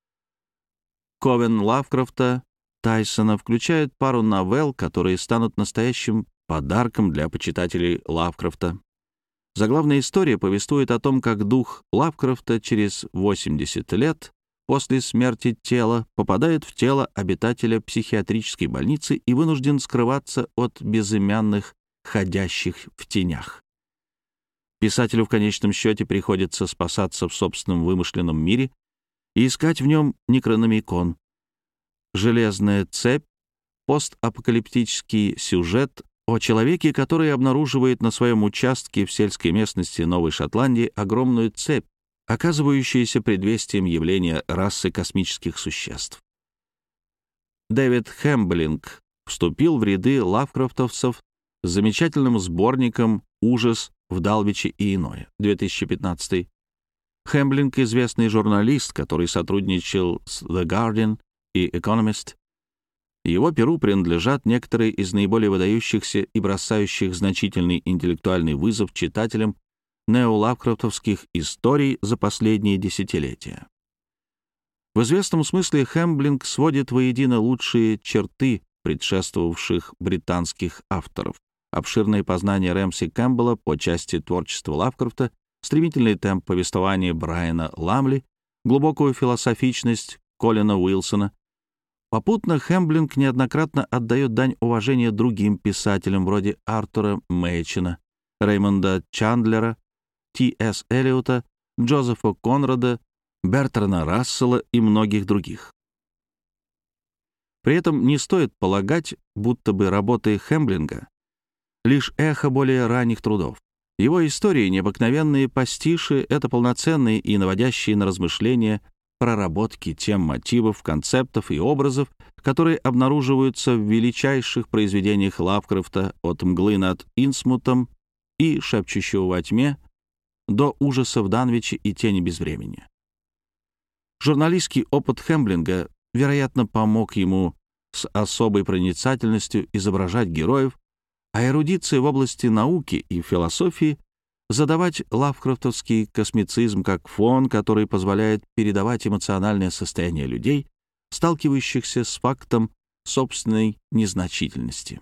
Speaker 1: Ковен Лавкрафта Тайсона включает пару новелл, которые станут настоящим подарком для почитателей Лавкрафта. Заглавная история повествует о том, как дух Лавкрафта через восемьдесят лет после смерти тела попадает в тело обитателя психиатрической больницы и вынужден скрываться от безымянных, ходящих в тенях. Писателю в конечном счете приходится спасаться в собственном вымышленном мире и искать в нем некрономикон. «Железная цепь» — постапокалиптический сюжет о человеке, который обнаруживает на своем участке в сельской местности Новой Шотландии огромную цепь, оказывающуюся предвестием явления расы космических существ. Дэвид Хэмблинг вступил в ряды лавкрафтовцев с замечательным сборником «Ужас в Далвиче и иное» две тысячи пятнадцатый. Хэмблинг — известный журналист, который сотрудничал с The Guardian и Economist. Его перу принадлежат некоторые из наиболее выдающихся и бросающих значительный интеллектуальный вызов читателям неолавкрафтовских историй за последние десятилетия. В известном смысле Хэмблинг сводит воедино лучшие черты предшествовавших британских авторов: обширное познание Рэмси Кэмпбелла по части творчества Лавкрафта, стремительный темп повествования Брайана Ламли, глубокую философичность Колина Уилсона. Попутно Хэмблинг неоднократно отдает дань уважения другим писателям вроде Артура Мэйчина, Реймонда Чандлера, Ти Эс Элиота, Джозефа Конрада, Бертрана Рассела и многих других. При этом не стоит полагать, будто бы работы Хемблинга — лишь эхо более ранних трудов. Его истории, необыкновенные пастиши — это полноценные и наводящие на размышления проработки тем, мотивов, концептов и образов, которые обнаруживаются в величайших произведениях Лавкрафта от «Мглы над Инсмутом» и «Шепчущего во тьме» до «Ужаса в Данвиче» и «Тени безвремени». Журналистский опыт Хемблинга, вероятно, помог ему с особой проницательностью изображать героев, а эрудиция в области науки и философии задавать лавкрафтовский космицизм как фон, который позволяет передавать эмоциональное состояние людей, сталкивающихся с фактом собственной незначительности.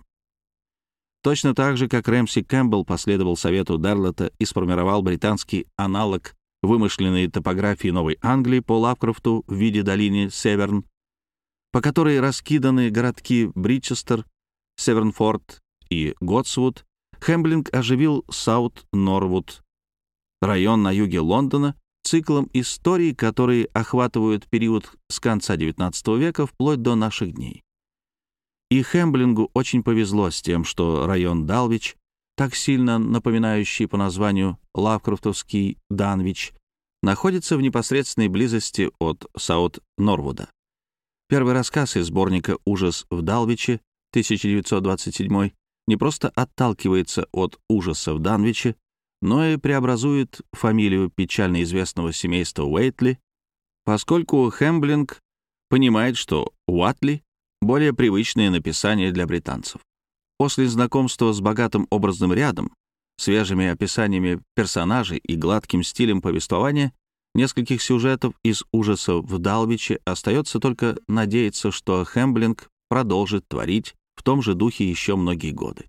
Speaker 1: Точно так же, как Рэмси Кэмпбелл последовал совету Дерлета и сформировал британский аналог вымышленной топографии Новой Англии по Лавкрафту в виде долины Северн, по которой раскиданы городки Бричестер, Севернфорд и Готсвуд, Хемблинг оживил Саут-Норвуд, район на юге Лондона, циклом историй, которые охватывают период с конца девятнадцатого века вплоть до наших дней. И Хемблингу очень повезло с тем, что район Далвич, так сильно напоминающий по названию лавкрафтовский Данвич, находится в непосредственной близости от Саут-Норвуда. Первый рассказ из сборника «Ужас в Далвиче» тысяча девятьсот двадцать седьмой не просто отталкивается от ужаса в Данвиче, но и преобразует фамилию печально известного семейства Уэйтли, поскольку Хемблинг понимает, что Уатли — более привычное написание для британцев. После знакомства с богатым образным рядом, свежими описаниями персонажей и гладким стилем повествования нескольких сюжетов из «Ужаса в Далвиче» остается только надеяться, что Хемблинг продолжит творить в том же духе еще многие годы.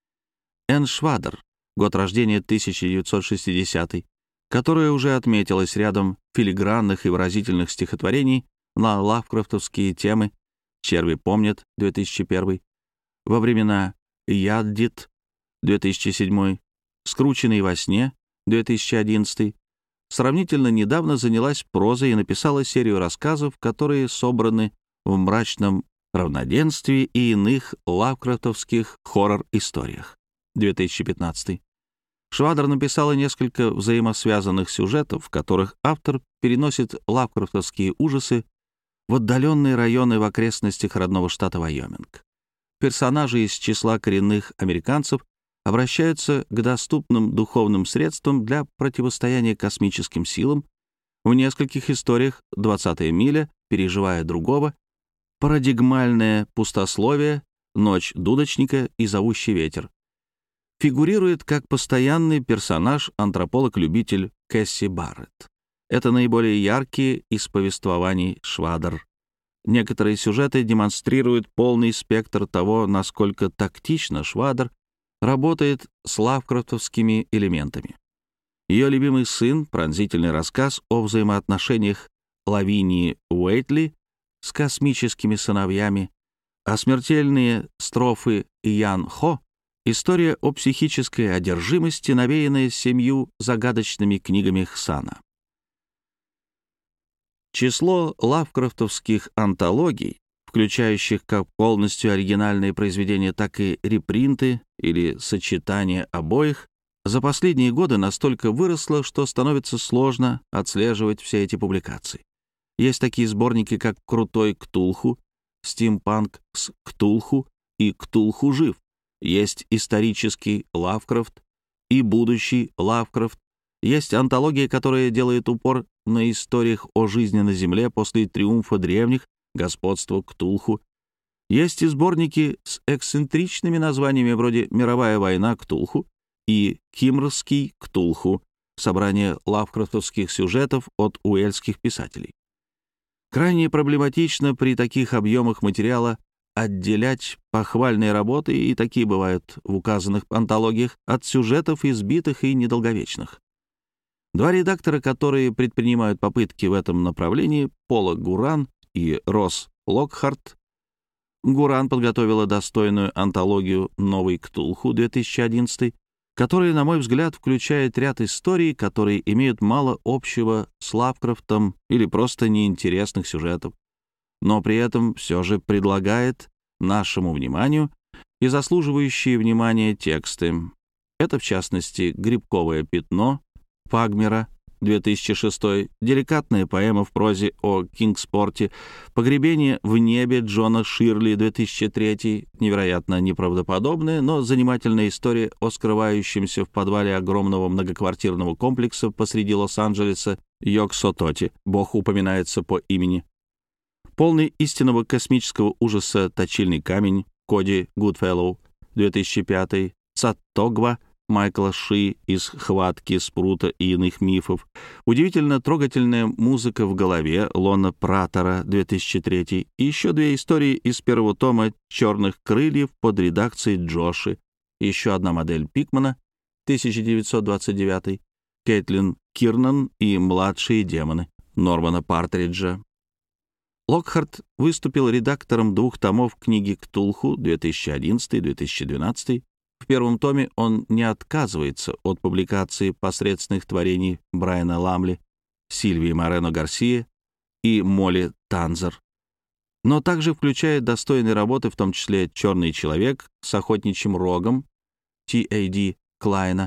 Speaker 1: Энн Швадер, год рождения тысяча девятьсот шестидесятый, которая уже отметилась рядом филигранных и выразительных стихотворений на лавкрафтовские темы «Черви помнят» две тысячи первый, «Во времена Яддит» две тысячи седьмой, «Скрученный во сне» две тысячи одиннадцатый, сравнительно недавно занялась прозой и написала серию рассказов, которые собраны в мрачном равноденствии и иных лавкрафтовских хоррор-историях две тысячи пятнадцатый. Швадер написала несколько взаимосвязанных сюжетов, в которых автор переносит лавкрафтовские ужасы в отдаленные районы в окрестностях родного штата Вайоминг. Персонажи из числа коренных американцев обращаются к доступным духовным средствам для противостояния космическим силам. В нескольких историях «Двадцатая миля», «Переживая другого», «Парадигмальное пустословие», «Ночь дудочника» и «Зовущий ветер» фигурирует как постоянный персонаж антрополог-любитель Кэсси Барретт. Это наиболее яркие из повествований Швадер. Некоторые сюжеты демонстрируют полный спектр того, насколько тактично Швадер работает с лавкрафтовскими элементами. Ее любимый сын — пронзительный рассказ о взаимоотношениях Лавинии Уэйтли с космическими сыновьями, а смертельные строфы Ян Хо — история о психической одержимости, навеянная семью загадочными книгами Хсана. Число лавкрафтовских антологий, включающих как полностью оригинальные произведения, так и репринты или сочетания обоих, за последние годы настолько выросло, что становится сложно отслеживать все эти публикации. Есть такие сборники, как «Крутой Ктулху», «Стимпанк с Ктулху» и «Ктулху жив». Есть исторический Лавкрафт и будущий Лавкрафт. Есть антология, которая делает упор на историях о жизни на Земле после триумфа древних, господства Ктулху. Есть и сборники с эксцентричными названиями вроде «Мировая война Ктулху» и «Кимрский Ктулху», собрание лавкрафтовских сюжетов от уэльских писателей. Крайне проблематично при таких объемах материала отделять похвальные работы, и такие бывают в указанных антологиях, от сюжетов избитых и недолговечных. Два редактора, которые предпринимают попытки в этом направлении, Пола Гуран и Росс Локхарт. Гуран подготовила достойную антологию «Новый Ктулху» две тысячи одиннадцатый, который, на мой взгляд, включает ряд историй, которые имеют мало общего с Лавкрафтом или просто неинтересных сюжетов, но при этом все же предлагает нашему вниманию и заслуживающие внимания тексты. Это, в частности, «Грибковое пятно» Пагмера, две тысячи шестой, деликатная поэма в прозе о Кингспорте, «Погребение в небе» Джона Ширли, две тысячи третий, невероятно неправдоподобная, но занимательная история о скрывающемся в подвале огромного многоквартирного комплекса посреди Лос-Анджелеса Йог-Сототи, бог упоминается по имени. Полный истинного космического ужаса «Точильный камень» Коди Гудфеллоу, две тысячи пятый, «Цаттогва» Майкла Ши из «Хватки», «Спрута» и иных мифов, удивительно трогательная музыка в голове Лона Пратера, две тысячи третий, и еще две истории из первого тома «Черных крыльев» под редакцией Джоши, еще одна модель Пикмана, тысяча девятьсот двадцать девятый, Кэтлин Кирнан и «Младшие демоны» Нормана Партриджа. Локхарт выступил редактором двух томов книги «Ктулху» две тысячи одиннадцатый — две тысячи двенадцатый. В первом томе он не отказывается от публикации посредственных творений Брайана Ламли, Сильвии Морено Гарсия и Молли Танзер, но также включает достойные работы, в том числе «Черный человек» с охотничьим рогом Ти Эй Ди Клайна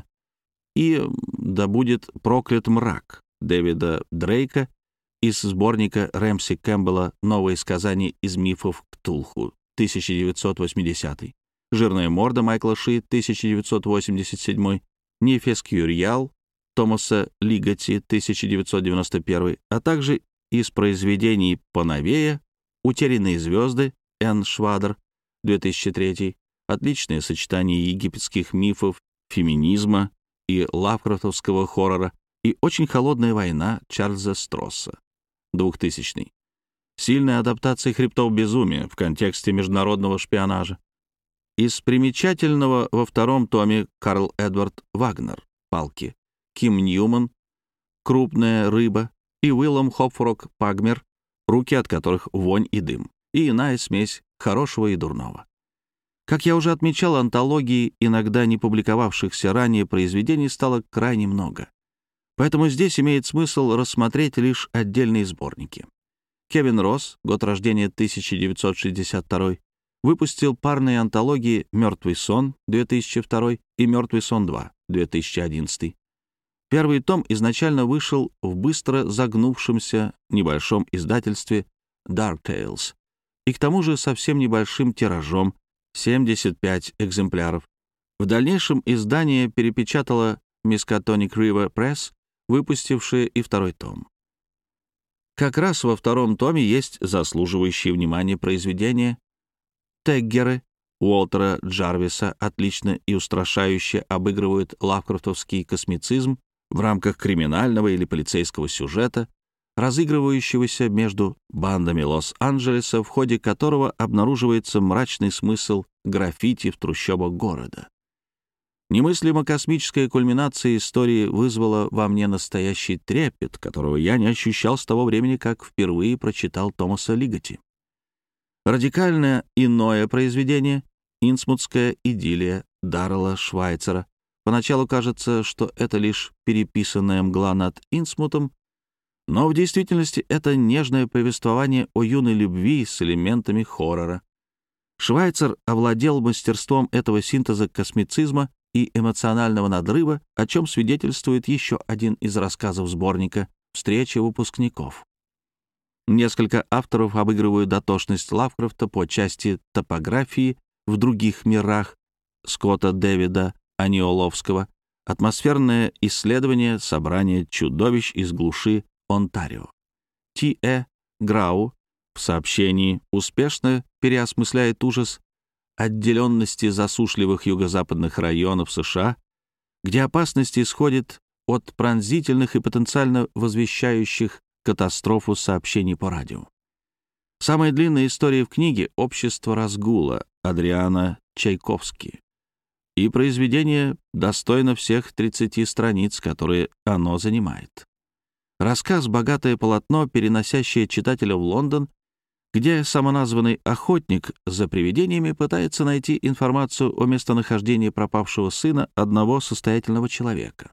Speaker 1: и «Да будет проклят мрак» Дэвида Дрейка из сборника Рэмси Кэмпбелла «Новые сказания из мифов Ктулху» тысяча девятьсот восьмидесятый. «Жирная морда» Майкла Ши, тысяча девятьсот восемьдесят седьмой, «Нефес Кьюриал» Томаса Лигати, тысяча девятьсот девяносто первый, а также из произведений поновее «Утерянные звезды» Энн Швадер, две тысячи третий, отличное сочетание египетских мифов, феминизма и лавкрафтовского хоррора, и «Очень холодная война» Чарльза Стросса, двухтысячный. Сильная адаптация «Хребтов безумия» в контексте международного шпионажа. Из примечательного во втором томе Карл Эдвард Вагнер «Палки», Ким Ньюман «Крупная рыба» и Уиллом Хопфрок Пагмер «Руки, от которых вонь и дым», и иная смесь хорошего и дурного. Как я уже отмечал, антологии иногда не публиковавшихся ранее произведений стало крайне много. Поэтому здесь имеет смысл рассмотреть лишь отдельные сборники. Кевин Росс, год рождения тысяча девятьсот шестьдесят второй, выпустил парные антологии «Мертвый сон» две тысячи второй и «Мертвый сон два» две тысячи одиннадцатый. Первый том изначально вышел в быстро загнувшемся небольшом издательстве Dark Tales, и к тому же совсем небольшим тиражом — семьдесят пять экземпляров. В дальнейшем издание перепечатало Miskatonic River Press, выпустившее и второй том. Как раз во втором томе есть заслуживающие внимания произведения Теггеры Уолтера Джарвиса, отлично и устрашающе обыгрывают лавкрафтовский космицизм в рамках криминального или полицейского сюжета, разыгрывающегося между бандами Лос-Анджелеса, в ходе которого обнаруживается мрачный смысл граффити в трущобах города. Немыслимо космическая кульминация истории вызвала во мне настоящий трепет, которого я не ощущал с того времени, как впервые прочитал Томаса Лигати. Радикально иное произведение — «Инсмутская идиллия» Даррелла Швайцера. Поначалу кажется, что это лишь переписанная мгла над Инсмутом, но в действительности это нежное повествование о юной любви с элементами хоррора. Швайцер овладел мастерством этого синтеза космицизма и эмоционального надрыва, о чем свидетельствует еще один из рассказов сборника «Встреча выпускников». Несколько авторов обыгрывают дотошность Лавкрафта по части топографии в других мирах Скотта Дэвида Аниоловского, атмосферное исследование собрания чудовищ из глуши Онтарио. Ти Э. Грау в сообщении успешно переосмысляет ужас отделенности засушливых юго-западных районов США, где опасность исходит от пронзительных и потенциально возвещающих катастрофу сообщений по радио. Самая длинная история в книге «Общество разгула» Адриана Чайковски, и произведение достойно всех тридцати страниц, которые оно занимает. Рассказ «Богатое полотно», переносящее читателя в Лондон, где самоназванный охотник за привидениями пытается найти информацию о местонахождении пропавшего сына одного состоятельного человека.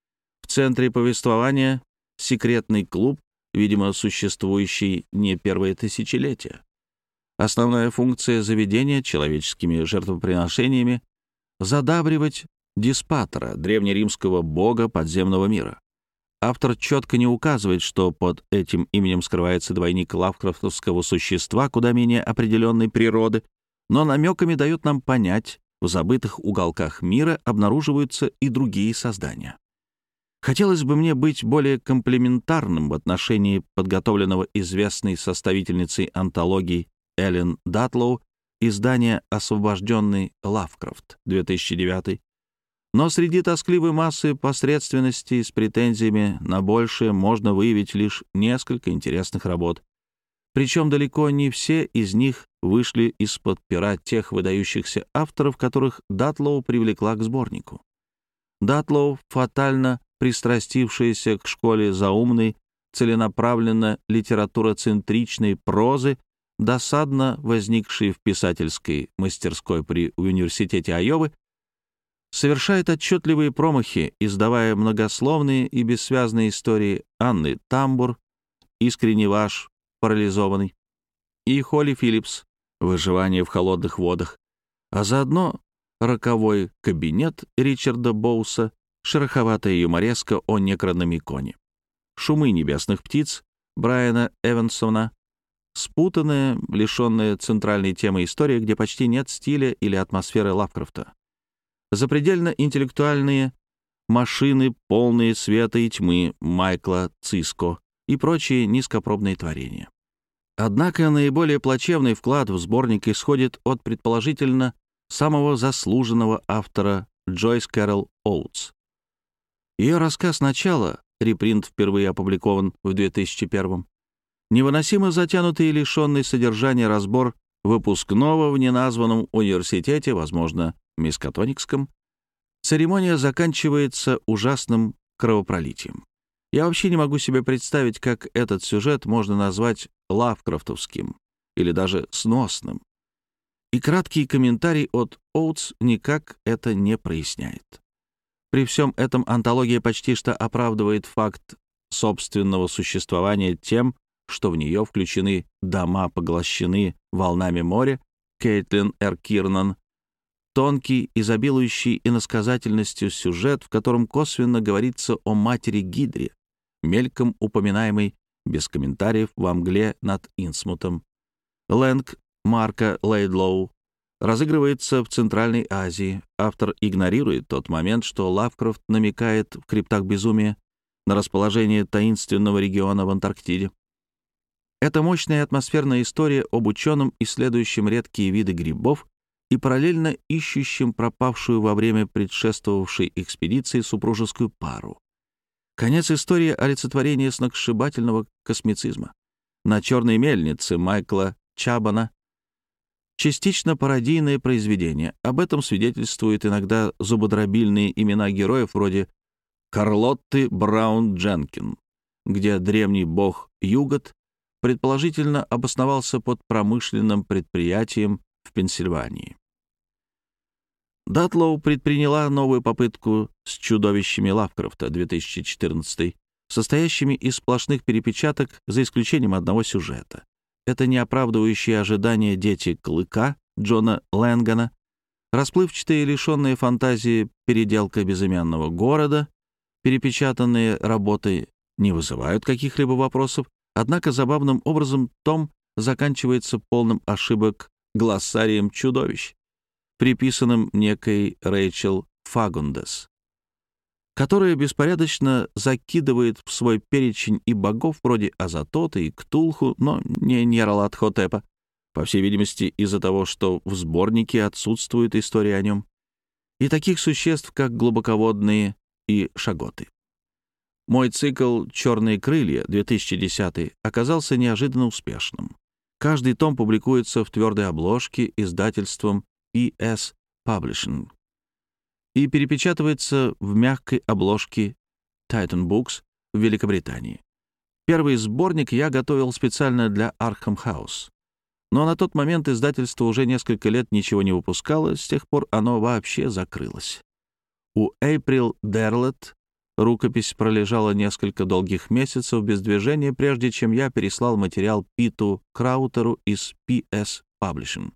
Speaker 1: В центре повествования — секретный клуб, видимо, существующий не первое тысячелетие. Основная функция заведения человеческими жертвоприношениями — задабривать Диспатора, древнеримского бога подземного мира. Автор четко не указывает, что под этим именем скрывается двойник лавкрафтовского существа куда менее определенной природы, но намеками дает нам понять, в забытых уголках мира обнаруживаются и другие создания. Хотелось бы мне быть более комплиментарным в отношении подготовленного известной составительницей антологии Эллен Датлоу издания «Освобожденный Лавкрафт» две тысячи девятый, но среди тоскливой массы посредственностей с претензиями на большее можно выявить лишь несколько интересных работ. Причем далеко не все из них вышли из-под пера тех выдающихся авторов, которых Датлоу привлекла к сборнику. Датлоу, фатально пристрастившаяся к школе заумной, целенаправленно литературоцентричной прозы, досадно возникшей в писательской мастерской при Университете Айовы, совершает отчетливые промахи, издавая многословные и бессвязные истории Анны Тамбур, «Искренне ваш, парализованный», и Холли Филлипс, «Выживание в холодных водах», а заодно «Роковой кабинет» Ричарда Боуса, шероховатая юмореска о некрономиконе, «Шумы небесных птиц» Брайана Эвансона, спутанная, лишенная центральной темы история, где почти нет стиля или атмосферы Лавкрафта. Запредельно интеллектуальные «Машины, полные света и тьмы» Майкла Циско и прочие низкопробные творения. Однако наиболее плачевный вклад в сборник исходит от, предположительно, самого заслуженного автора Джойс Кэрол Оутс. Ее рассказ «Начало», репринт впервые опубликован в две тысячи первом, невыносимо затянутый и лишенный содержания разбор выпускного в неназванном университете, возможно, Мискатоникском, церемония заканчивается ужасным кровопролитием. Я вообще не могу себе представить, как этот сюжет можно назвать лавкрафтовским или даже сносным. И краткий комментарий от Оутс никак это не проясняет. При всем этом антология почти что оправдывает факт собственного существования тем, что в нее включены «Дома поглощены волнами моря» Кейтлин Р. Кирнан, тонкий, изобилующий иносказательностью сюжет, в котором косвенно говорится о матери Гидре, мельком упоминаемой без комментариев во мгле над Инсмутом. Лэнг Марка Лейдлоу разыгрывается в Центральной Азии. Автор игнорирует тот момент, что Лавкрафт намекает в «Криптах безумия» на расположение таинственного региона в Антарктиде. Это мощная и атмосферная история об ученом, исследующем редкие виды грибов и параллельно ищущим пропавшую во время предшествовавшей экспедиции супружескую пару. Конец истории — олицетворение сногсшибательного космицизма. На «Черной мельнице» Майкла Чабана частично пародийное произведение. Об этом свидетельствуют иногда зубодробильные имена героев вроде Карлотты Браун-Дженкин, где древний бог Югот предположительно обосновался под промышленным предприятием в Пенсильвании. Датлоу предприняла новую попытку с «Чудовищами Лавкрафта» две тысячи четырнадцатый, состоящими из сплошных перепечаток за исключением одного сюжета. Это не оправдывающие ожидания «Дети Клыка» Джона Лэнгана, расплывчатые, лишенные фантазии переделка безымянного города, перепечатанные работы не вызывают каких-либо вопросов, однако забавным образом том заканчивается полным ошибок глоссарием чудовищ, приписанным некой Рэйчел Фагундес, которая беспорядочно закидывает в свой перечень и богов вроде Азатота и Ктулху, но не Нерлат-Хотепа, по всей видимости, из-за того, что в сборнике отсутствует история о нем, и таких существ, как глубоководные и шаготы. Мой цикл «Черные крылья» две тысячи десятый оказался неожиданно успешным. Каждый том публикуется в твердой обложке издательством и эс Publishing и перепечатывается в мягкой обложке Titan Books в Великобритании. Первый сборник я готовил специально для Arkham House. но на тот момент издательство уже несколько лет ничего не выпускало, с тех пор оно вообще закрылось. У Эйприл Дерлетт рукопись пролежала несколько долгих месяцев без движения, прежде чем я переслал материал Питу Краутеру из пи эс Publishing.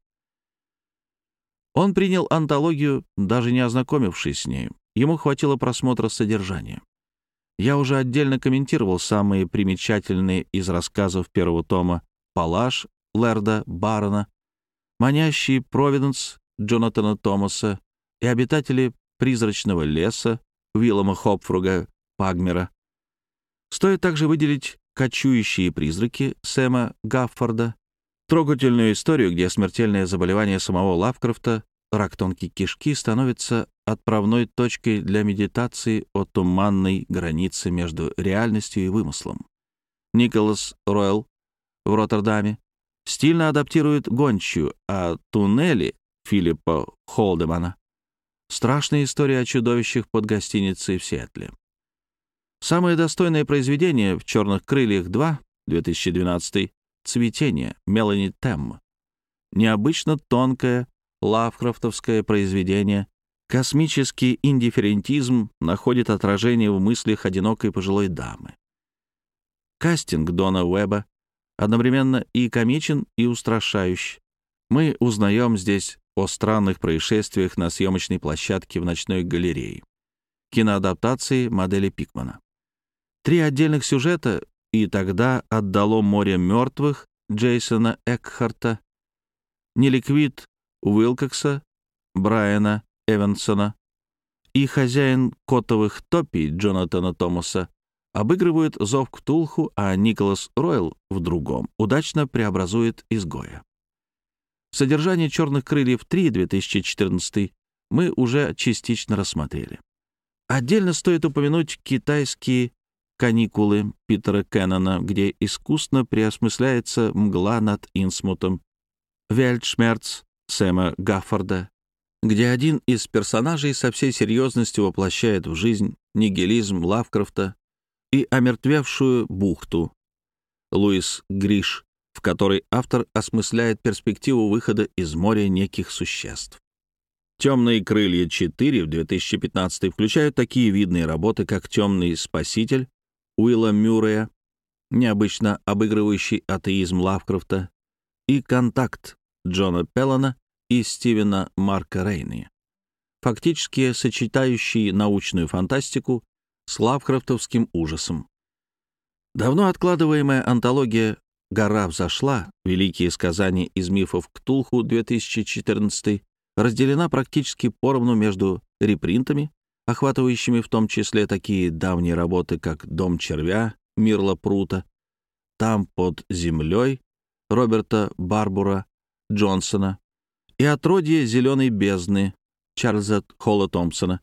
Speaker 1: Он принял антологию, даже не ознакомившись с нею. Ему хватило просмотра содержания. Я уже отдельно комментировал самые примечательные из рассказов первого тома «Палаш» Лэрда Барона, «Манящий Провиденс» Джонатана Томаса и «Обитатели призрачного леса» Уиллама Хопфруга Пагмера. Стоит также выделить «Кочующие призраки» Сэма Гаффорда, трогательную историю, где смертельное заболевание самого Лавкрафта, рак тонкой кишки, становится отправной точкой для медитации о туманной границе между реальностью и вымыслом. Николас Ройл в Роттердаме стильно адаптирует «Гончую», а «Туннели» Филиппа Холдемана — страшная история о чудовищах под гостиницей в Сиэтле. Самое достойное произведение «В черных крыльях два» две тысячи двенадцатый «Цветение» Мелани Темм. Необычно тонкое лавкрафтовское произведение. Космический индифферентизм находит отражение в мыслях одинокой пожилой дамы. Кастинг Дона Уэбба одновременно и комичен, и устрашающий. Мы узнаем здесь о странных происшествиях на съемочной площадке в ночной галерее. Киноадаптации модели Пикмана. Три отдельных сюжета «И тогда отдало море мертвых» Джейсона Экхарта, «Неликвид» Уилкокса, Брайана Эвансона и «Хозяин котовых топий» Джонатана Томаса обыгрывают «Зов Ктулху», а Николас Ройл в другом удачно преобразует «Изгоя». Содержание «Черных крыльев три» две тысячи четырнадцатый мы уже частично рассмотрели. Отдельно стоит упомянуть китайские «Каникулы» Питера Кеннона, где искусно преосмысляется мгла над Инсмутом, «Вельтшмерц» Сэма Гаффорда, где один из персонажей со всей серьезностью воплощает в жизнь нигилизм Лавкрафта, и «Омертвевшую бухту» Луис Гриш, в которой автор осмысляет перспективу выхода из моря неких существ. «Темные крылья четыре» в две тысячи пятнадцатый включают такие видные работы, как «Темный спаситель» Уилла Мюррея, необычно обыгрывающий атеизм Лавкрафта, и «Контакт» Джона Пеллана и Стивена Марка Рейни, фактически сочетающие научную фантастику с лавкрафтовским ужасом. Давно откладываемая антология «Гора взошла. Великие сказания из мифов Ктулху» две тысячи четырнадцатый разделена практически поровну между репринтами, охватывающими в том числе такие давние работы, как «Дом червя» Мирла Прута, «Там под землей» Роберта Барбура Джонсона и «Отродье зеленой бездны» Чарльза Холла Томпсона,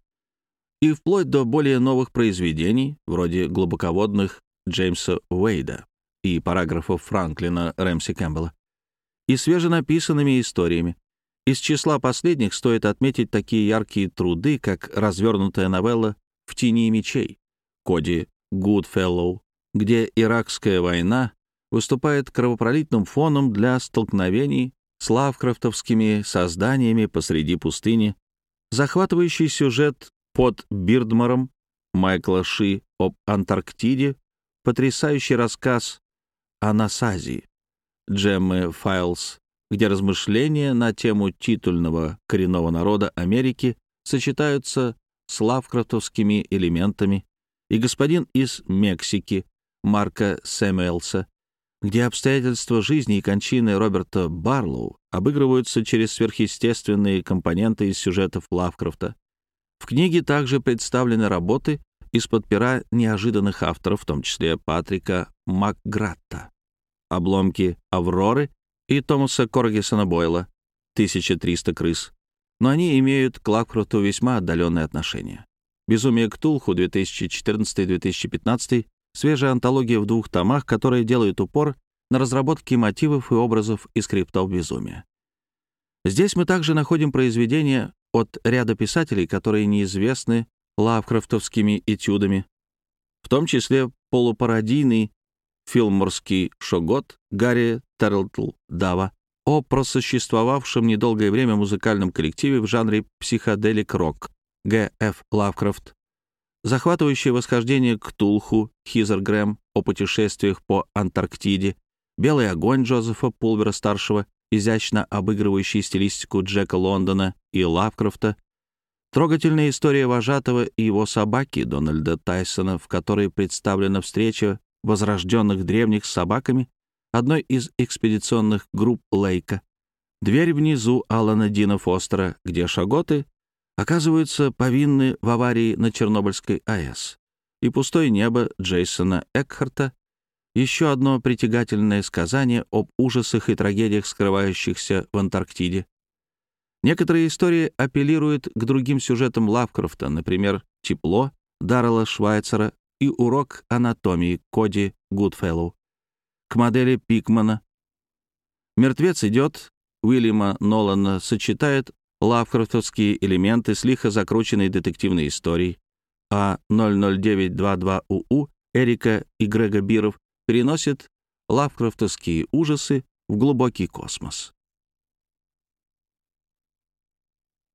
Speaker 1: и вплоть до более новых произведений, вроде глубоководных Джеймса Уэйда и параграфов Франклина Рэмси Кэмпбелла, и свеженаписанными историями. Из числа последних стоит отметить такие яркие труды, как развернутая новелла «В тени мечей» Коди Гудфеллоу, где иракская война выступает кровопролитным фоном для столкновений с лавкрафтовскими созданиями посреди пустыни, захватывающий сюжет «Под Бирдмаром» Майкла Ши об Антарктиде, потрясающий рассказ о Насази Джеммы Файлс, где размышления на тему титульного коренного народа Америки сочетаются с лавкрафтовскими элементами, и «Господин из Мексики» Марка Сэмюэлса, где обстоятельства жизни и кончины Роберта Барлоу обыгрываются через сверхъестественные компоненты из сюжетов Лавкрафта. В книге также представлены работы из-под пера неожиданных авторов, в том числе Патрика Макгратта, «Обломки Авроры» и Томаса Коргисона Бойла «тысяча триста крыс», но они имеют к Лавкрафту весьма отдаленное отношение. «Безумие Ктулху» две тысячи четырнадцатый — две тысячи пятнадцатый свежая антология в двух томах, которая делает упор на разработке мотивов и образов и скриптов безумия. Здесь мы также находим произведения от ряда писателей, которые неизвестны лавкрафтовскими этюдами, в том числе полупародийный филморский шогот Гарри Терлтл Дава о просуществовавшем недолгое время музыкальном коллективе в жанре психоделик-рок Г Ф Лавкрафт, захватывающее восхождение Ктулху Хизер Грэм о путешествиях по Антарктиде, «Белый огонь» Джозефа Пулвера-старшего, изящно обыгрывающий стилистику Джека Лондона и Лавкрафта, трогательная история вожатого и его собаки Дональда Тайсона, в которой представлена встреча возрожденных древних с собаками одной из экспедиционных групп Лейка, «Дверь внизу» Алана Дина Фостера, где шаготы оказываются повинны в аварии на Чернобыльской АЭС, и «Пустое небо» Джейсона Экхарта, еще одно притягательное сказание об ужасах и трагедиях, скрывающихся в Антарктиде. Некоторые истории апеллируют к другим сюжетам Лавкрафта, например, «Тепло» Даррелла Швайцера и «Урок анатомии» Коди Гудфеллоу, к модели Пикмана. «Мертвец идет» Уильяма Нолана сочетает лавкрафтовские элементы с лихо закрученной детективной историей, а ноль ноль девять двадцать два У У Эрика и Грега Биров переносит лавкрафтовские ужасы в глубокий космос.